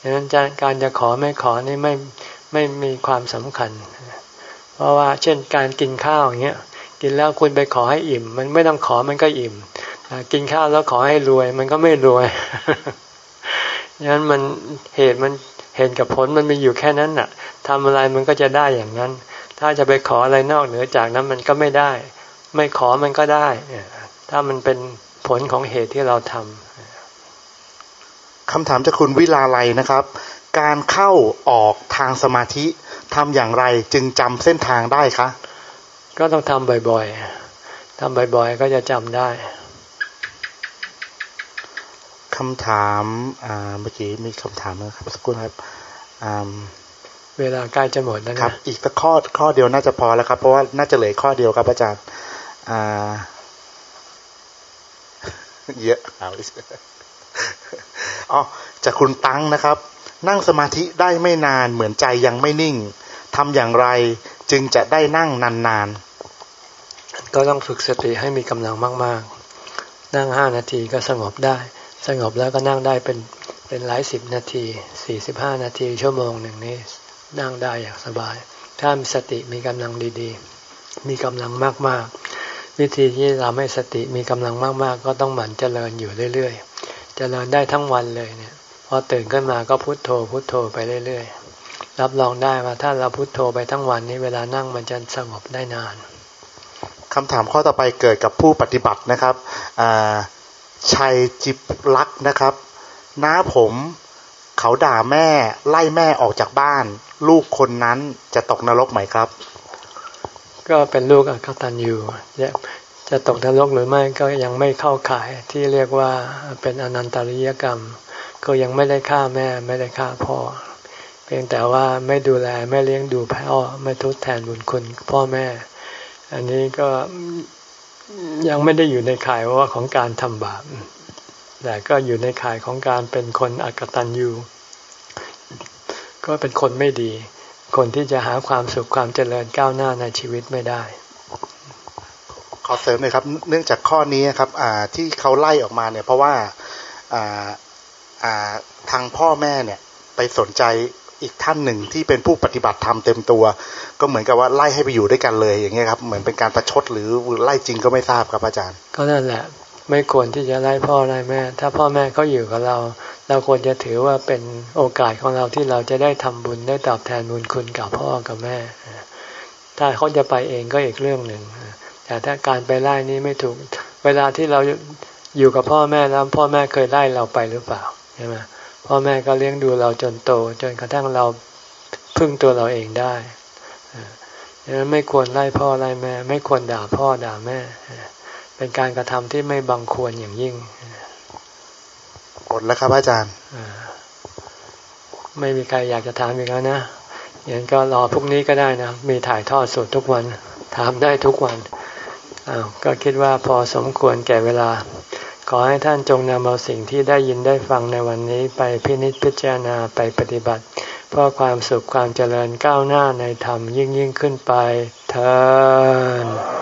A: ดังนั้นการจะขอไม่ขอนี่ไม่ไม่มีความสำคัญเพราะว่าเช่นการกินข้าวอย่างเงี้ยกินแล้วคุณไปขอให้อิ่มมันไม่ต้องขอมันก็อิ่มกินข้าวแล้วขอให้รวยมันก็ไม่รวยดังนั้นมันเหตุมันเห็นกับผลมันมีอยู่แค่นั้นน่ะทำอะไรมันก็จะได้อย่างนั้นถ้าจะไปขออะไรนอกเหนือจากนั้นมันก็ไม่ได้ไม่ขอมันก็ได้ถ้ามันเป็นผลของเหตุที่เราทำ
C: คำถามจากคุณวิลาไลนะครับการเข้าออกทางสมาธิทำอย่างไรจึงจำเส้นทางได้คะ
A: ก็ต้องทำบ่อยๆทำบ่อยๆก็จะจำได้
C: คำถามเมื่อกี้มีคำถามนะครับสักครู่ครับ
A: เวลาใกล้จะหมดแล้วนะครับ
C: อีกสักข้อข้อเดียวน่าจะพอแล้วครับเพราะว่าน่าจะเหลือข้อเดียวครับอาจารย์เยอะเอาอ๋อจากคุณตั้งนะครับนั่งสมาธิได้ไม่นานเหมือนใจยังไม่นิ่งทำอย่างไรจึงจะได้นั่งนาน
A: ๆก็ต้องฝึกสติให้มีกำลังมากๆนั่งห้านาทีก็สงบได้สงบแล้วก็นั่งได้เป็นเป็นหลายสิบนาทีสี่สิบห้านาทีชั่วโมงหนึ่งนี้นั่งได้อย่างสบายถ้ามีสติมีกำลังดีๆมีกำลังมากๆวิธีที่ทำให้สติมีกำลังมากๆก็ต้องหมั่นเจริญอยู่เรื่อยๆเจริญได้ทั้งวันเลยเนี่ยพอตื่นขึ้นมาก็พุทโธพุทโธไปเรื่อยๆรับรองได้ว่าถ้าเราพุทโธไปทั้งวันนี้เวลานั่งมันจะสงบได้นาน
C: คำถามข้อต่อไปเกิดกับผู้ปฏิบัตินะครับชัยจิบลักษ์นะครับน้าผมเขาด่าแม่ไล่แม่ออกจากบ้านลูกคนนั้นจะตกนรกไหมครับ
A: ก็เป็นลูกอกตัญญูจะตกนรกหรือไม่ก็ยังไม่เข้าข่ายที่เรียกว่าเป็นอนันตริยกรรมก็ยังไม่ได้ฆ่าแม่ไม่ได้ฆ่าพ่อเพียงแต่ว่าไม่ดูแลไม่เลี้ยงดูพ่อไม่ทดแทนบุญคุณพ่อแม่อันนี้ก็ยังไม่ได้อยู่ในข่ายว่าของการทำบาปแต่ก็อยู่ในข่ายของการเป็นคนอกตัญญูก็เป็นคนไม่ดีคนที่จะหาความสุขความเจริญก้าวหน้าในชีวิตไม่ได้
C: ขอเสริมหน่อยครับเนื่องจากข้อนี้ครับที่เขาไล่ออกมาเนี่ยเพราะว่าทางพ่อแม่เนี่ยไปสนใจอีกท่านหนึ่งที่เป็นผู้ปฏิบัติธรรมเต็มตัวก็เหมือนกับว่าไล่ให้ไปอยู่ด้วยกันเลยอย่างเงี้ยครับเหมือนเป็นการประชดหรือไล่จริงก็ไม่ทราบครับอาจารย์
A: ก็นั่นแหละไม่ควรที่จะไล่พ่อไล่แม่ถ้าพ่อแม่เขาอยู่กับเราเราควรจะถือว่าเป็นโอกาสของเราที่เราจะได้ทำบุญได้ตอบแทนบุญคุณกับพ่อกับแม่ถ้าเขาจะไปเองก็อีกเรื่องหนึ่งแต่ถ้าการไปไล่นี้ไม่ถูกเวลาที่เราอยู่กับพ่อแม่แล้วพ่อแม่เคยไล่เราไปหรือเปล่าใช่ไหมพ่อแม่ก็เลี้ยงดูเราจนโตจนกระทั่งเราพึ่งตัวเราเองได้ดังนั้นไม่ควรไล่พ่อไล่แม่ไม่ควรด่าพ่อด่าแม่เป็นการกระทำที่ไม่บังควรอย่างยิ่ง
C: หมดแล้วครับอาจารย์
A: ไม่มีใครอยากจะถามอีกแล้วนะอย่างก็รอพรุ่งนี้ก็ได้นะมีถ่ายทอดสดทุกวันถามได้ทุกวันอ้าวก็คิดว่าพอสมควรแก่เวลาขอให้ท่านจงนำเอาสิ่งที่ได้ยินได้ฟังในวันนี้ไปพินิจพิจารณาไปปฏิบัติเพื่อความสุขความเจริญก้าวหน้าในธรรมยิ่งยิ่งขึ้นไปเทอญ